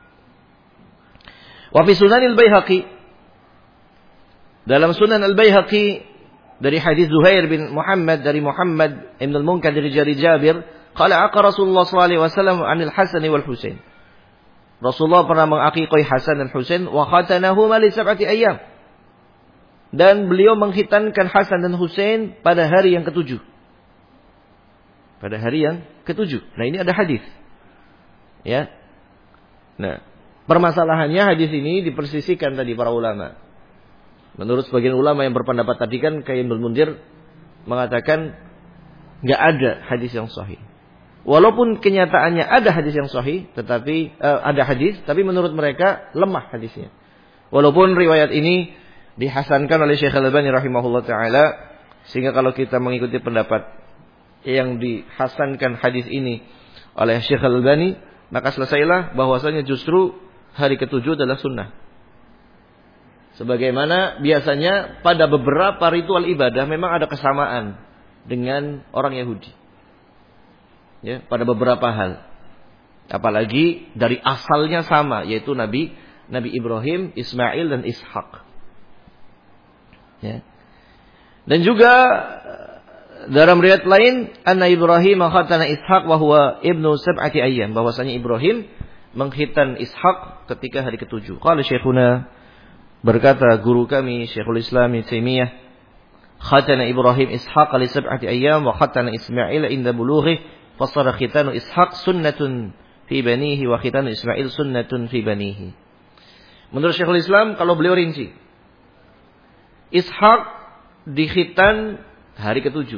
Wa fi Sunan al-Baihaqi, dalam Sunan al-Baihaqi dari hadis Zuhair bin Muhammad dari Muhammad ibn al-Munkadir dari Jabir, qala aqa Rasulullah sallallahu alaihi wasallam 'anil Hasan wal Husain. Rasulullah pernah mengakikoi Hasan dan Husain, wa khatanahuma li 7 ayyam. Dan beliau mengkhitankan Hasan dan Husain pada hari yang ke-7. Pada hari yang ke-7. Nah, ini ada hadis. Ya. Nah, permasalahannya hadis ini dipersisikan tadi para ulama. Menurut sebagian ulama yang berpendapat tadi kan kayak Ibnu Mundhir mengatakan enggak ada hadis yang sahih. Walaupun kenyataannya ada hadis yang sahih, tetapi ada hadis, tapi menurut mereka lemah hadisnya. Walaupun riwayat ini dihasankan oleh Syekh Al-Albani rahimahullah taala, sehingga kalau kita mengikuti pendapat yang dihasankan hadis ini oleh Syekh Al-Albani, maka selesailah bahwasanya justru hari ke-7 adalah sunnah. Sebagaimana biasanya pada beberapa ritual ibadah memang ada kesamaan dengan orang Yahudi. Ya, pada beberapa hal. Apalagi dari asalnya sama, yaitu Nabi Ibrahim, Ismail dan Ishak. Ya. Dan juga dalam riwayat lain, anna Ibrahim khatana Ishak wa huwa ibnu 7 ayyam, bahwasanya Ibrahim mengkhitan Ishak ketika hari ke-7. Qala Syekhuna, berkata guru kami Syekhul Islam Ibnu Taimiyah, khatana Ibrahim Ishak li 7 ayyam wa khatana Ismail inda bulughi. Fasara khitanu Ishak sunnatun fi banihi wa khitanu Ismail sunnatun fi banihi. Menurut Syekhul Islam, kalau beliau rinci, Ishak dikhitan hari ke-7.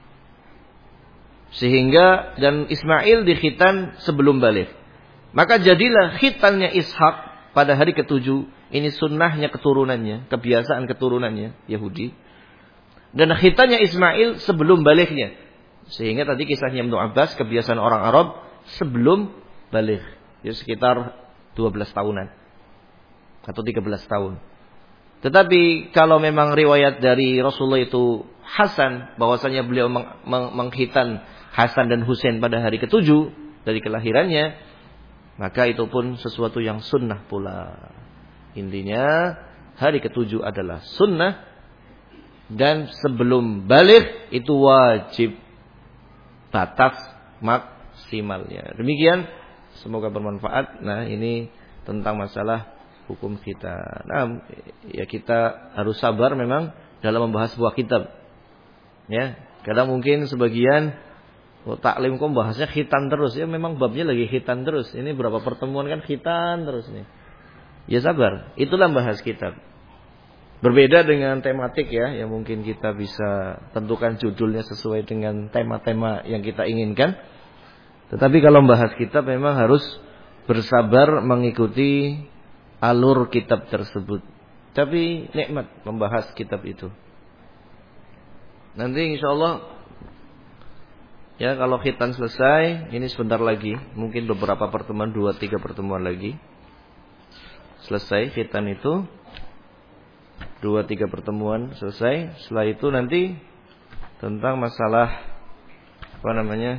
Sehingga dan Ismail dikhitan sebelum balik. Maka jadilah khitannya Ishak pada hari ke-7 ini sunnahnya keturunannya, kebiasaan keturunannya Yahudi. Dan khitannya Ismail sebelum baliknya. Sehingga tadi kisahnya Ibnu Abbas, kebiasaan orang Arab sebelum balik, ya sekitar 12 tahunan atau 13 tahun. Tetapi kalau memang riwayat dari Rasulullah itu Hasan, bahwasanya beliau mengkhitan Hasan dan Husain pada hari ke-7 dari kelahirannya, maka itu pun sesuatu yang sunnah pula. Intinya hari ke-7 adalah sunnah, dan sebelum balik itu wajib batas maksimalnya. Demikian, semoga bermanfaat. Nah, ini tentang masalah hukum kita. Nah, ya kita harus sabar memang dalam membahas sebuah kitab. Ya, kadang mungkin sebagian taklim kok bahasnya khitan terus. Ya memang babnya lagi khitan terus. Ini berapa pertemuan kan khitan terus nih. Ya sabar, itulah bahas kitab. Berbeda dengan tematik ya, yang mungkin kita bisa tentukan judulnya sesuai dengan tema-tema yang kita inginkan. Tetapi kalau membahas kitab memang harus bersabar mengikuti alur kitab tersebut. Tapi nikmat membahas kitab itu. Nanti insyaallah ya kalau khitan selesai, ini sebentar lagi, mungkin beberapa pertemuan, 2-3 pertemuan lagi. selesai khitan itu, 2-3 pertemuan selesai. Setelah itu nanti tentang masalah apa namanya,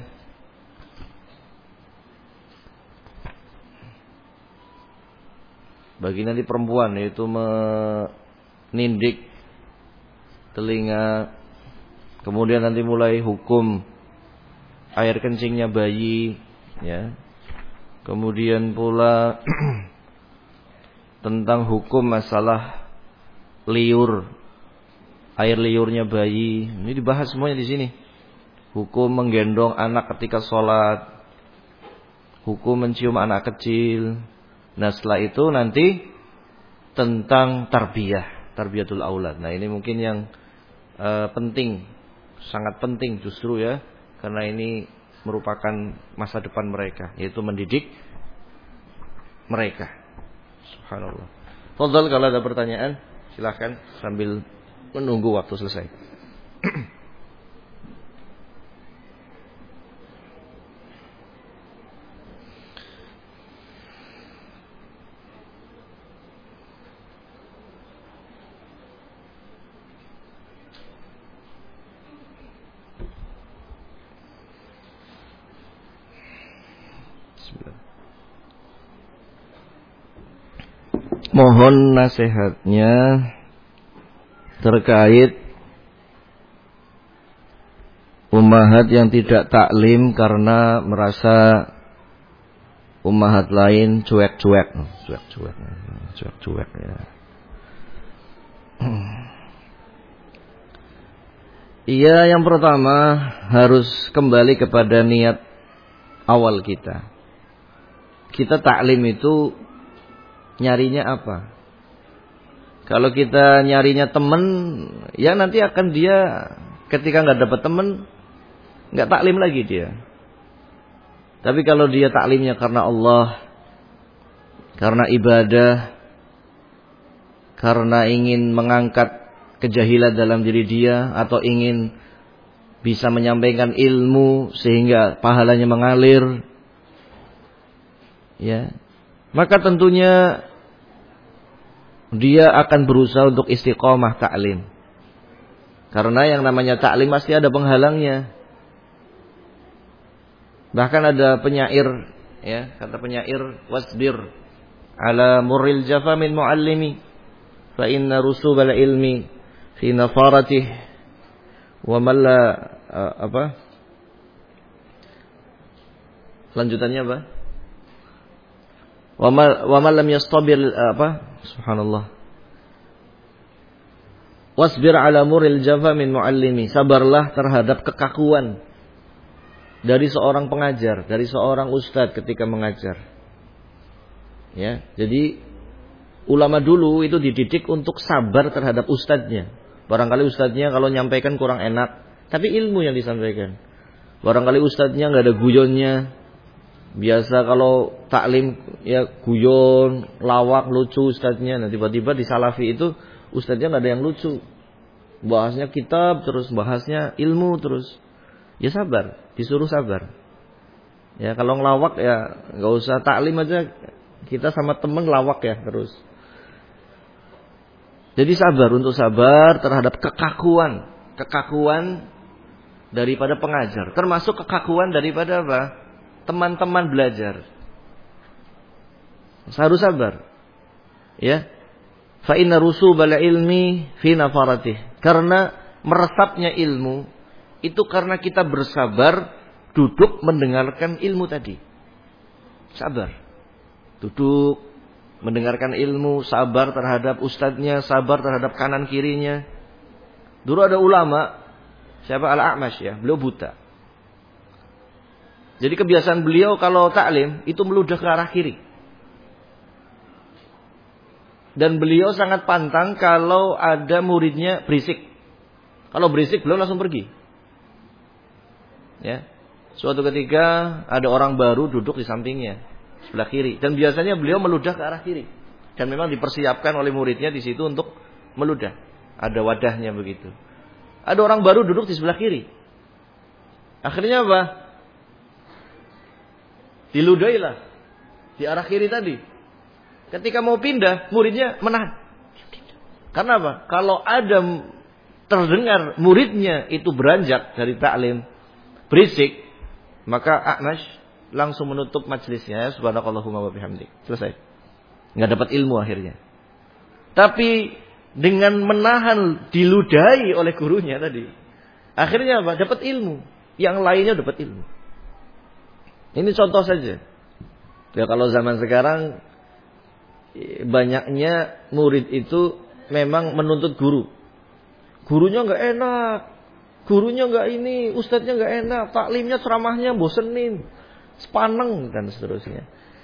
bagi nanti perempuan, yaitu menindik telinga, kemudian nanti mulai hukum air kencingnya bayi, ya. Kemudian pula tentang hukum masalah liur, air liurnya bayi. Ini dibahas semuanya di sini. Hukum menggendong anak ketika sholat, hukum mencium anak kecil. Nah, setelah itu nanti tentang tarbiyatul aulad. Nah, ini mungkin yang penting, sangat penting justru ya, karena ini merupakan masa depan mereka, yaitu mendidik mereka. Subhanallah. Fadhal, kalau ada pertanyaan silakan sambil menunggu waktu selesai. Mohon nasihatnya terkait ummahat yang tidak taklim karena merasa ummahat lain cuek-cuek ya. Iya, yang pertama harus kembali kepada niat awal kita. Kita taklim itu nyarinya apa? Kalau kita nyarinya teman, ya nanti akan dia ketika nggak dapat teman, nggak taklim lagi dia. Tapi kalau dia taklimnya karena Allah, karena ibadah, karena ingin mengangkat kejahilan dalam diri dia, atau ingin bisa menyampaikan ilmu sehingga pahalanya mengalir, ya, maka tentunya dia akan berusaha untuk istiqomah taklim. Karena yang namanya taklim pasti ada penghalangnya. Bahkan ada penyair, ya, kata penyair, wasbir ala murril jafa min muallimi fa inna rusubal ilmi fi nafaratih wa man la lanjutannya apa? Wa man lam yastabir subhanallah. Wasbir ala muril jafa min muallimi. Sabarlah terhadap kekakuan dari seorang pengajar, dari seorang ustadz ketika mengajar. Ya, jadi ulama dulu itu dididik untuk sabar terhadap ustadznya. Barangkali ustadznya kalau nyampaikan kurang enak, tapi ilmu yang disampaikan. Barangkali ustadznya nggak ada guyonnya. Biasa kalau taklim ya guyon, lawak, lucu ustadznya. Nah tiba-tiba di salafi itu ustadznya nggak ada yang lucu. Bahasnya kitab terus, bahasnya ilmu terus. Ya sabar, disuruh sabar. Ya kalau ngelawak ya nggak usah taklim aja, kita sama temen lawak ya terus. Jadi sabar, untuk sabar terhadap kekakuan daripada pengajar, termasuk kekakuan daripada apa? Teman-teman belajar. Harus sabar. Ya. Fa inna rusubal ilmi fi nafaratih. Karena meresapnya ilmu itu karena kita bersabar duduk mendengarkan ilmu tadi. Sabar. Duduk mendengarkan ilmu, sabar terhadap ustadznya, sabar terhadap kanan kirinya. Dulu ada ulama, siapa Al-A'mash ya, beliau buta. Jadi kebiasaan beliau kalau taklim itu meludah ke arah kiri. Dan beliau sangat pantang kalau ada muridnya berisik. Kalau berisik beliau langsung pergi. Ya. Suatu ketika ada orang baru duduk di sampingnya, sebelah kiri, dan biasanya beliau meludah ke arah kiri. Dan memang dipersiapkan oleh muridnya di situ untuk meludah. Ada wadahnya begitu. Ada orang baru duduk di sebelah kiri. Akhirnya apa? Diludailah di arah kiri tadi. Ketika mau pindah, muridnya menahan. Karena apa? Kalau ada terdengar muridnya itu beranjak dari taklim, berisik, maka A'mash langsung menutup majelisnya. Subhanakallahumma wa bihamdik. Selesai. Nggak dapat ilmu akhirnya. Tapi dengan menahan diludahi oleh gurunya tadi, akhirnya apa? Dapat ilmu. Yang lainnya dapat ilmu. Ini contoh saja. Ya kalau zaman sekarang banyaknya murid itu memang menuntut guru. Gurunya nggak enak, gurunya nggak ini, ustadznya nggak enak, taklimnya ceramahnya bosenin, sepaneng dan seterusnya.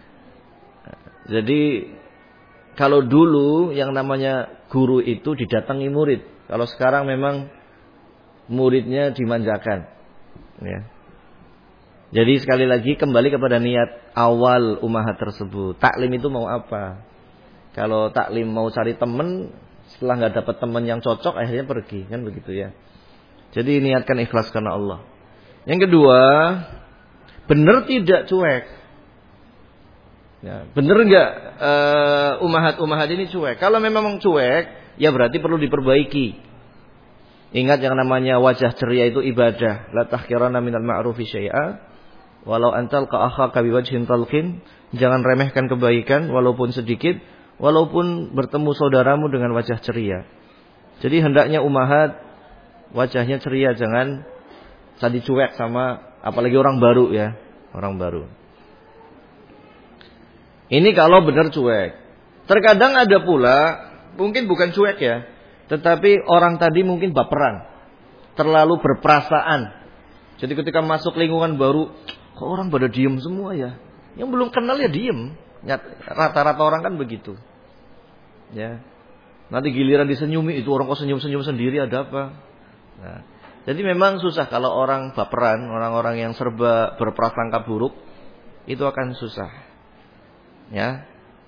Jadi kalau dulu yang namanya guru itu didatangi murid, kalau sekarang memang muridnya dimanjakan. Ya. Jadi sekali lagi kembali kepada niat awal ummahat tersebut. Taklim itu mau apa? Kalau taklim mau cari teman, setelah nggak dapat teman yang cocok, akhirnya pergi, kan begitu ya. Jadi niatkan ikhlas karena Allah. Yang kedua, benar tidak cuek? Ya, benar nggak ummahat ini cuek? Kalau memang cuek, ya berarti perlu diperbaiki. Ingat yang namanya wajah ceria itu ibadah. La tahqirana minal ma'rufi syai'a walau antal ka akhaka biwajhin talqin. Jangan remehkan kebaikan walaupun sedikit. Walaupun bertemu saudaramu dengan wajah ceria. Jadi hendaknya ummahat wajahnya ceria, jangan tadi cuek sama apalagi orang baru ya, orang baru. Ini kalau benar cuek. Terkadang ada pula mungkin bukan cuek ya, tetapi orang tadi mungkin baperan, terlalu berperasaan. Jadi ketika masuk lingkungan baru, kok orang pada diem semua ya? Yang belum kenal ya diem. Rata-rata orang kan begitu. Ya. Nanti giliran disenyumi, itu orang kok senyum-senyum sendiri, ada apa? Nah, jadi memang susah kalau orang baperan, orang-orang yang serba berprasangka buruk, itu akan susah. Ya.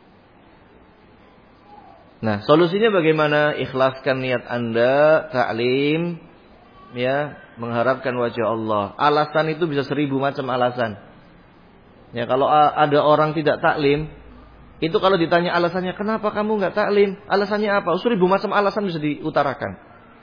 Nah, solusinya bagaimana? Ikhlaskan niat Anda, taklim, ya, mengharapkan wajah Allah. Alasan itu bisa 1000 macam alasan. Ya, kalau ada orang tidak taklim, itu kalau ditanya alasannya, kenapa kamu nggak taklim? Alasannya apa? 1000 macam alasan bisa diutarakan.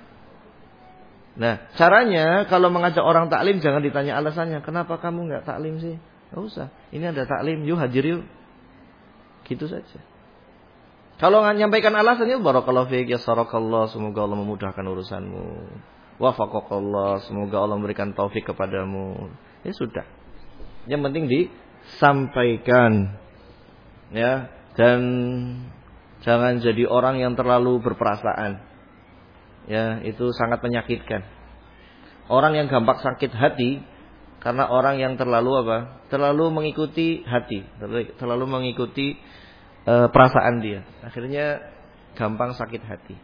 Nah, caranya kalau mengajak orang taklim jangan ditanya alasannya, kenapa kamu nggak taklim sih? Nggak usah. Ini ada taklim, yuk hadir yuk. Gitu saja. Kalau nggak nyampaikan alasannya, barakallahu fiik, yasarakallah, semoga Allah memudahkan urusanmu. Wafaqakallah, semoga Allah memberikan taufik kepadamu. Ya sudah. Yang penting disampaikan. Ya, dan jangan jadi orang yang terlalu berperasaan. Ya, itu sangat menyakitkan. Orang yang gampang sakit hati karena orang yang terlalu apa? Terlalu mengikuti hati, terlalu mengikuti perasaan dia. Akhirnya gampang sakit hati.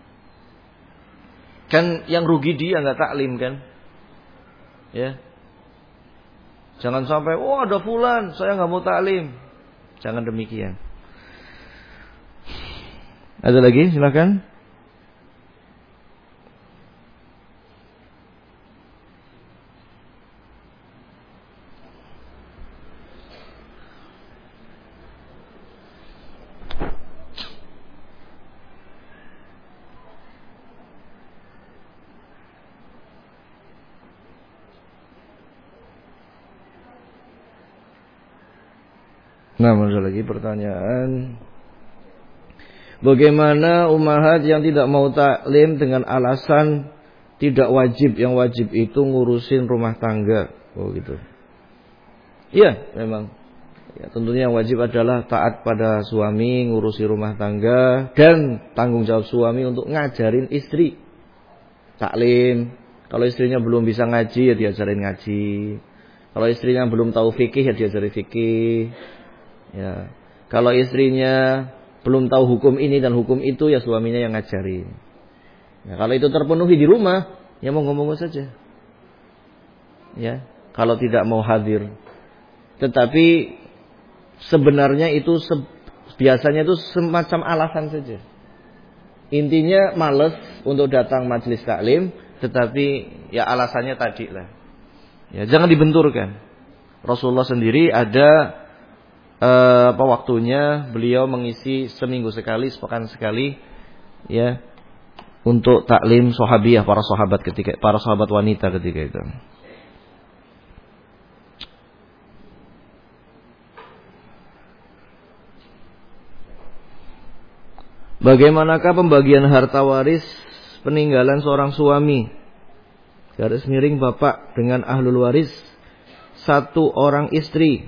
Kan yang rugi dia nggak taklim kan? Ya. Jangan sampai, oh ada fulan, saya nggak mau taklim. Jangan demikian. Ada lagi? Silakan. Nah, ada lagi pertanyaan. Bagaimana ummahat yang tidak mau taklim dengan alasan tidak wajib, yang wajib itu ngurusin rumah tangga. Oh gitu. Iya, memang. Ya, tentunya yang wajib adalah taat pada suami, ngurusi rumah tangga, dan tanggung jawab suami untuk ngajarin istri. Taklim. Kalau istrinya belum bisa ngaji, ya diajarin ngaji. Kalau istrinya belum tahu fikih, ya diajarin fikih. Ya, kalau istrinya belum tahu hukum ini dan hukum itu, ya suaminya yang ngajarin. Ya, kalau itu terpenuhi di rumah, ya monggo-monggo saja. Ya, kalau tidak mau hadir. Tetapi sebenarnya itu biasanya itu semacam alasan saja. Intinya malas untuk datang majelis taklim, tetapi ya alasannya tadi lah. Ya, jangan dibenturkan. Rasulullah sendiri ada waktunya beliau mengisi seminggu sekali, sepekan sekali ya untuk taklim sahabiyah para sahabat wanita ketika itu. Bagaimanakah pembagian harta waris peninggalan seorang suami? Garis miring bapak dengan ahlul waris 1 orang istri.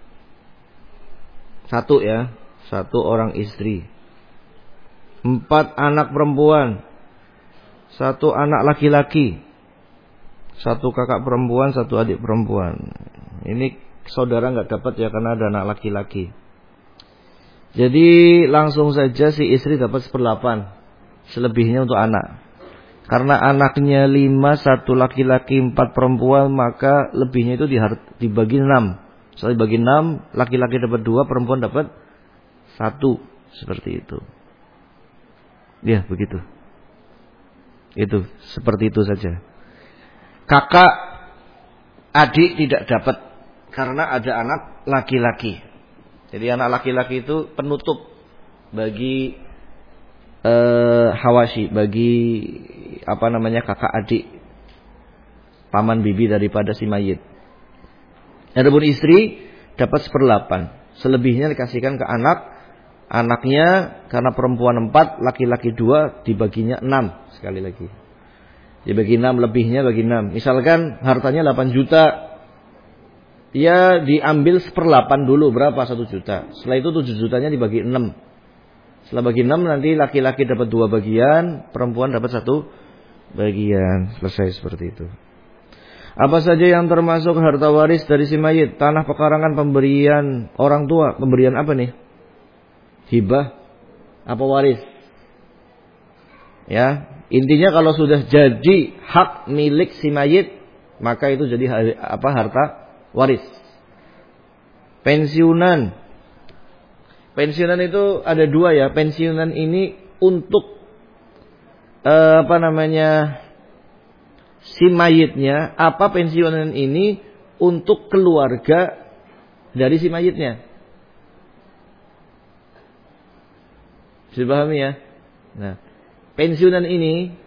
1 orang istri. 4 anak perempuan. 1 anak laki-laki. 1 kakak perempuan, 1 adik perempuan. Ini saudara nggak dapat ya karena ada anak laki-laki. Jadi langsung saja si istri dapat 1/8. Selebihnya untuk anak. Karena anaknya 5, 1 laki-laki, 4 perempuan, maka lebihnya itu dibagi 6. Soalnya dibagi 6, laki-laki dapat 2, perempuan dapat 1. Seperti itu. Ya, begitu. Itu, seperti itu saja. Kakak, adik tidak dapat karena ada anak laki-laki. Jadi anak laki-laki itu penutup bagi hawashi, bagi kakak adik, paman bibi daripada si mayit. Adapun istri dapat 1/8. Selebihnya dikasihkan ke anaknya karena perempuan 4, laki-laki 2, dibaginya 6 sekali lagi. Dibagi 6, lebihnya bagi 6. Misalkan hartanya 8 juta. Dia diambil 1/8 dulu, berapa? 1 juta. Setelah itu 7 jutanya dibagi 6. Setelah bagi 6 nanti laki-laki dapat 2 bagian, perempuan dapat 1 bagian. Selesai seperti itu. Apa saja yang termasuk harta waris dari si mayit? Tanah, pekarangan, pemberian orang tua. Pemberian apa nih? Hibah apa waris? Ya, intinya kalau sudah jadi hak milik si mayit, maka itu jadi harta waris. Pensiunan. Pensiunan itu ada 2 ya. Pensiunan ini untuk si mayitnya. Apa pensiunan ini untuk keluarga dari si mayitnya? Bisa dipahami ya? Nah, pensiunan ini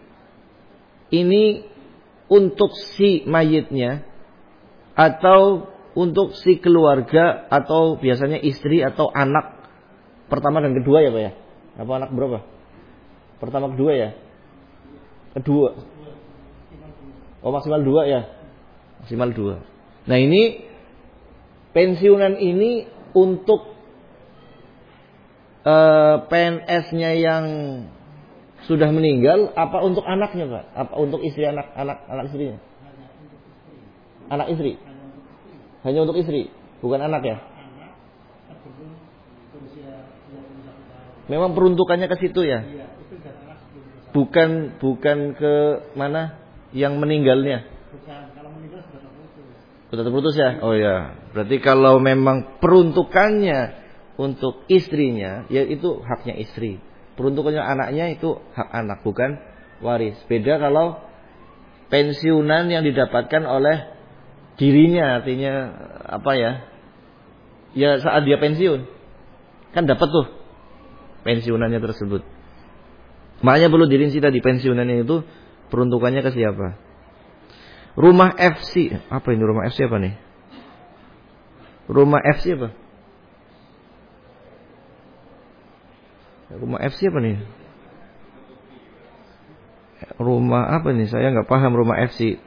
untuk si mayitnya atau untuk si keluarga atau biasanya istri atau anak pertama dan kedua ya Pak ya? Apa anak berapa? Pertama kedua ya? Kedua. Oh maksimal 2 ya? Maksimal 2. Nah ini pensiunan ini untuk PNS-nya yang sudah meninggal apa untuk anaknya Pak? Apa untuk istri anak istrinya? Anak istri. Hanya untuk istri, bukan anak ya? Memang peruntukannya ke situ ya? Bukan ke mana yang meninggalnya? Kalau meninggal sudah terputus ya? Oh ya. Berarti kalau memang peruntukannya untuk istrinya, ya itu haknya istri. Peruntukannya anaknya itu hak anak, bukan waris. Beda kalau pensiunan yang didapatkan oleh dirinya, artinya apa ya? Ya saat dia pensiun kan dapat tuh pensiunannya tersebut. Makanya perlu dirinci tadi pensiunannya itu peruntukannya ke siapa? Rumah FC. Apa ini rumah FC apa nih? Rumah FC apa? Rumah FC apa nih? Rumah apa nih? Saya nggak paham rumah FC.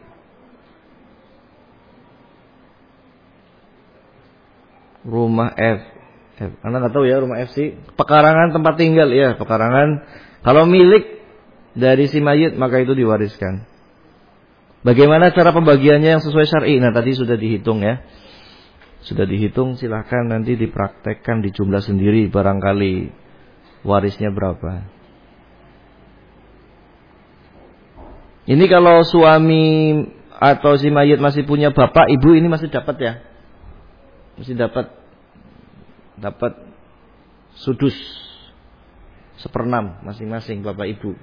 Rumah Anda nggak tahu ya rumah FC? Pekarangan tempat tinggal ya, pekarangan. Kalau milik dari si mayit maka itu diwariskan. Bagaimana cara pembagiannya yang sesuai syar'i? Nah tadi sudah dihitung ya. Sudah dihitung, silahkan nanti dipraktekkan di jumlah sendiri barangkali warisnya berapa. Ini kalau suami atau si mayit masih punya bapak, ibu ini masih dapat ya. Masih dapat sudus 1/6 masing-masing bapak ibu.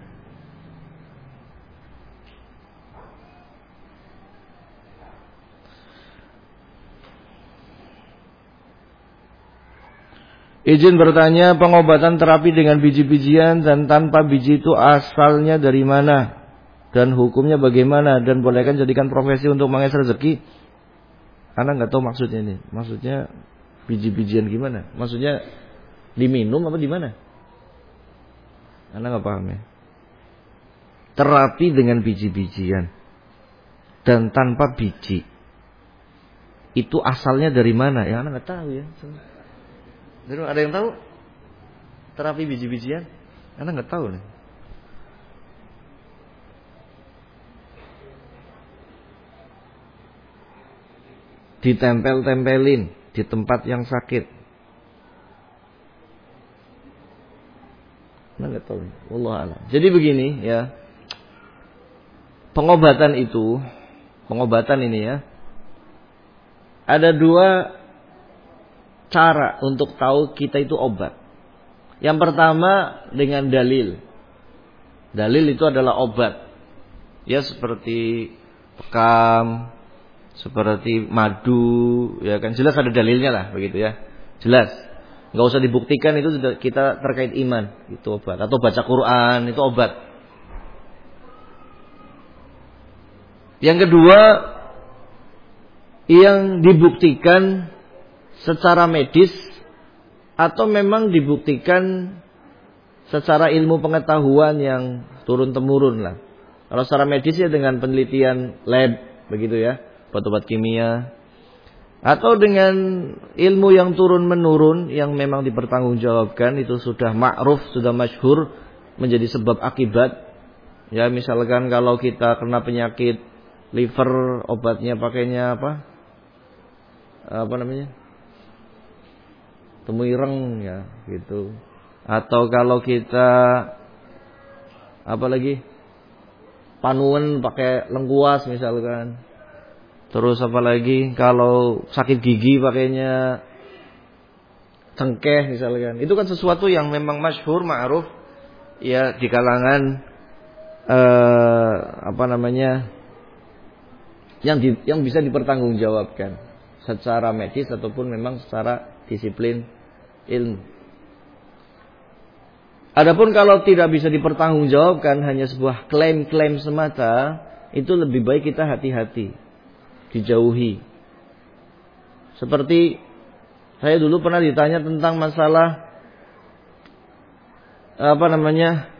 Izin bertanya, pengobatan terapi dengan biji-bijian dan tanpa biji itu asalnya dari mana? Dan hukumnya bagaimana? Dan bolehkan jadikan profesi untuk mengais rezeki? Anak nggak tahu maksudnya ini. Maksudnya biji-bijian gimana? Maksudnya diminum apa di mana? Anak nggak paham ya. Terapi dengan biji-bijian dan tanpa biji. Itu asalnya dari mana? Ya anak nggak tahu ya. Ada yang tahu terapi biji-bijian? Anak nggak tahu nih. Ditempel-tempelin di tempat yang sakit. Anak nggak tahu. Wallahu a'lam. Jadi begini ya. Pengobatan ini ya. Ada dua cara untuk tahu kita itu obat. Yang pertama dengan dalil. Dalil itu adalah obat. Ya seperti bekam, seperti madu, ya kan jelas ada dalilnya lah begitu ya. Jelas. Enggak usah dibuktikan itu sudah kita terkait iman, itu obat. Atau baca Quran itu obat. Yang kedua yang dibuktikan secara medis atau memang dibuktikan secara ilmu pengetahuan yang turun-temurun lah. Kalau secara medis ya dengan penelitian lab begitu ya, obat-obat kimia. Atau dengan ilmu yang turun-menurun yang memang dipertanggungjawabkan itu sudah ma'ruf, sudah masyhur menjadi sebab akibat. Ya misalkan kalau kita kena penyakit liver obatnya pakainya apa? Apa namanya? Temuireng ya gitu. Atau kalau kita apa lagi? Panuen pakai lengkuas misalkan. Terus apa lagi? Kalau sakit gigi pakainya cengkeh misalkan. Itu kan sesuatu yang memang masyhur, ma'ruf ya di kalangan apa namanya? Yang bisa dipertanggungjawabkan secara medis ataupun memang secara disiplin ilmu. Adapun kalau tidak bisa dipertanggungjawabkan hanya sebuah klaim-klaim semata, itu lebih baik kita hati-hati, dijauhi. Seperti saya dulu pernah ditanya tentang masalah apa namanya?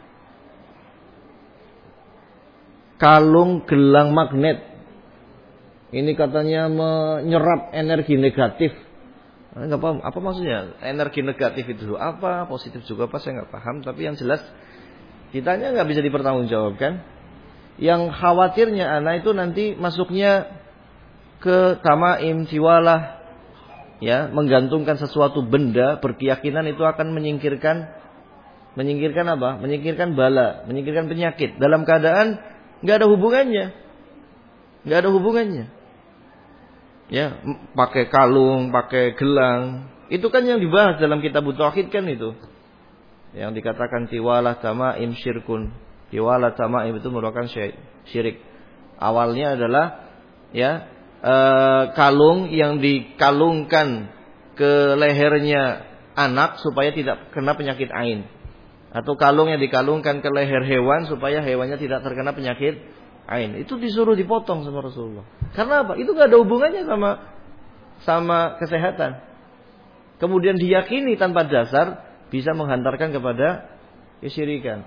Kalung gelang magnet. Ini katanya menyerap energi negatif. Enggak paham apa maksudnya energi negatif itu apa, positif juga apa saya enggak paham, tapi yang jelas ditanya enggak bisa dipertanggungjawabkan. Yang khawatirnya anak itu nanti masuknya ke tamaim tiwalah ya, menggantungkan sesuatu benda, berkeyakinan itu akan menyingkirkan apa? Menyingkirkan bala, menyingkirkan penyakit dalam keadaan enggak ada hubungannya. Enggak ada hubungannya. Ya, pakai kalung, pakai gelang, itu kan yang dibahas dalam kitab tauhid kan itu. Yang dikatakan tiwalah tamaim syirkun. Tiwalah tamaim itu merupakan syirik. Awalnya adalah ya kalung yang dikalungkan ke lehernya anak supaya tidak kena penyakit ain. Atau kalung yang dikalungkan ke leher hewan supaya hewannya tidak terkena penyakit ain. Itu disuruh dipotong sama Rasulullah. Karena apa? Itu gak ada hubungannya sama kesehatan. Kemudian diyakini tanpa dasar bisa menghantarkan kepada kesyirikan.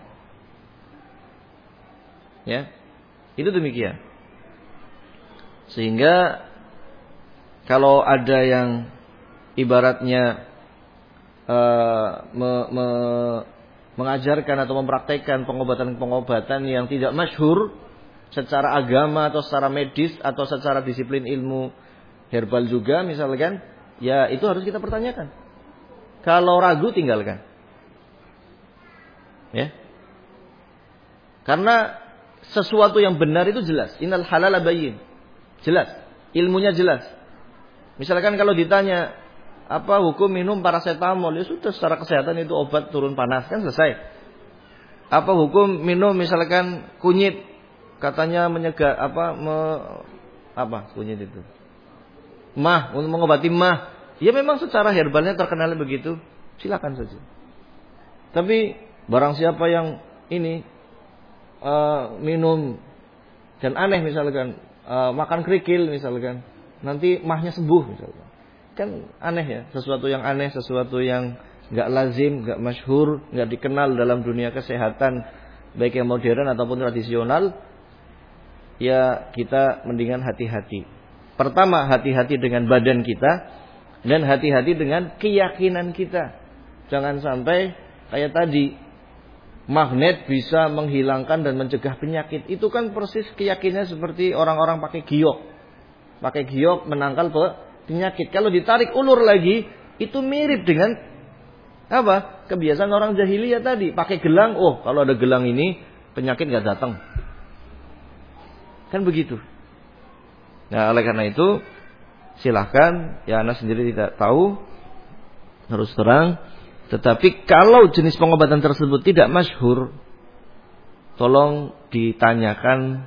Ya. Itu demikian. Sehingga kalau ada yang ibaratnya mengajarkan atau mempraktekkan pengobatan-pengobatan yang tidak masyhur secara agama atau secara medis atau secara disiplin ilmu herbal juga misalkan, ya itu harus kita pertanyakan. Kalau ragu tinggalkan. Ya. Karena sesuatu yang benar itu jelas. Innal halala bayyin. Jelas. Ilmunya jelas. Misalkan kalau ditanya apa hukum minum paracetamol, ya sudah secara kesehatan itu obat turun panas kan selesai. Apa hukum minum misalkan kunyit, katanya menyegah apa kunyit itu? Mah, untuk mengobati mah. Ya memang secara herbalnya terkenal begitu. Silakan saja. Tapi barang siapa yang ini minum dan aneh misalkan, makan kerikil misalkan, nanti mahnya sembuh misalkan. Kan aneh ya, sesuatu yang aneh, sesuatu yang enggak lazim, enggak masyhur, enggak dikenal dalam dunia kesehatan baik yang modern ataupun tradisional. Ya kita mendingan hati-hati. Pertama, hati-hati dengan badan kita dan hati-hati dengan keyakinan kita. Jangan sampai kayak tadi, magnet bisa menghilangkan dan mencegah penyakit. Itu kan persis keyakinannya seperti orang-orang pakai giok. Pakai giok menangkal penyakit. Kalau ditarik ulur lagi, itu mirip dengan apa? Kebiasaan orang jahiliyah tadi. Pakai gelang, oh kalau ada gelang ini penyakit gak datang. Kan begitu. Nah oleh karena itu silahkan, ya Anda sendiri tidak tahu terus terang. Tetapi kalau jenis pengobatan tersebut tidak masyhur, tolong ditanyakan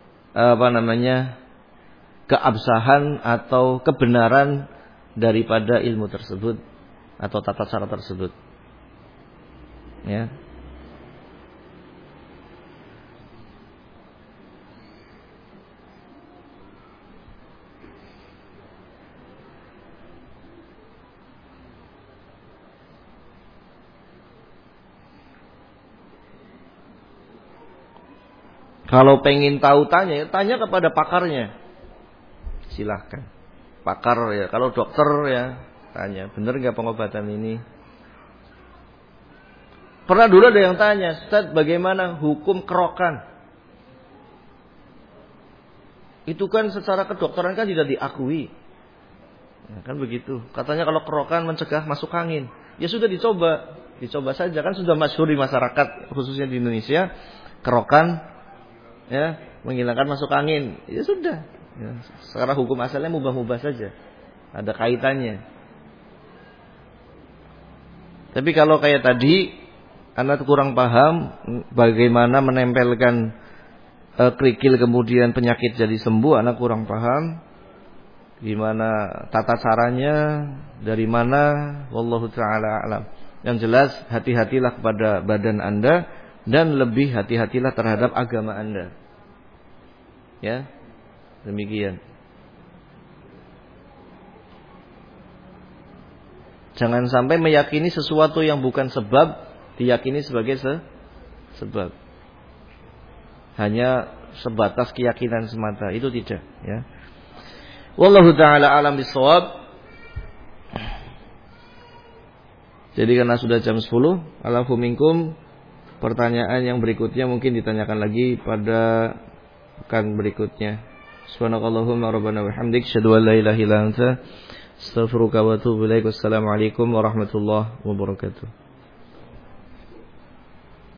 keabsahan atau kebenaran daripada ilmu tersebut atau tata cara tersebut. Ya. Kalau pengen tahu tanya kepada pakarnya. Silahkan. Pakar ya, kalau dokter ya tanya, benar nggak pengobatan ini? Pernah dulu ada yang tanya, Ustaz bagaimana hukum kerokan? Itu kan secara kedokteran kan tidak diakui. Ya, kan begitu. Katanya kalau kerokan mencegah masuk angin. Ya sudah dicoba saja, kan sudah masyhur di masyarakat khususnya di Indonesia, kerokan ya menghilangkan masuk angin. Ya sudah. Ya, sekarang hukum asalnya mubah-mubah saja. Ada kaitannya. Tapi kalau kayak tadi Anda kurang paham bagaimana menempelkan kerikil kemudian penyakit jadi sembuh, Anda kurang paham gimana tata caranya, dari mana, wallahu taala alam. Yang jelas hati-hatilah kepada badan Anda dan lebih hati-hatilah terhadap agama Anda. Ya. Demikian. Jangan sampai meyakini sesuatu yang bukan sebab diyakini sebagai sebab. Hanya sebatas keyakinan semata, itu tidak, ya. Wallahu taala alam bisawab. Jadi karena sudah jam 10, alafu minkum, pertanyaan yang berikutnya mungkin ditanyakan lagi pada pekan berikutnya. Subhanakallahumma rabbana wa bihamdik, asyhadu an la ilaha illa anta, astaghfiruka wa atubu ilaik. Wassalamualaikum warahmatullahi wabarakatuh.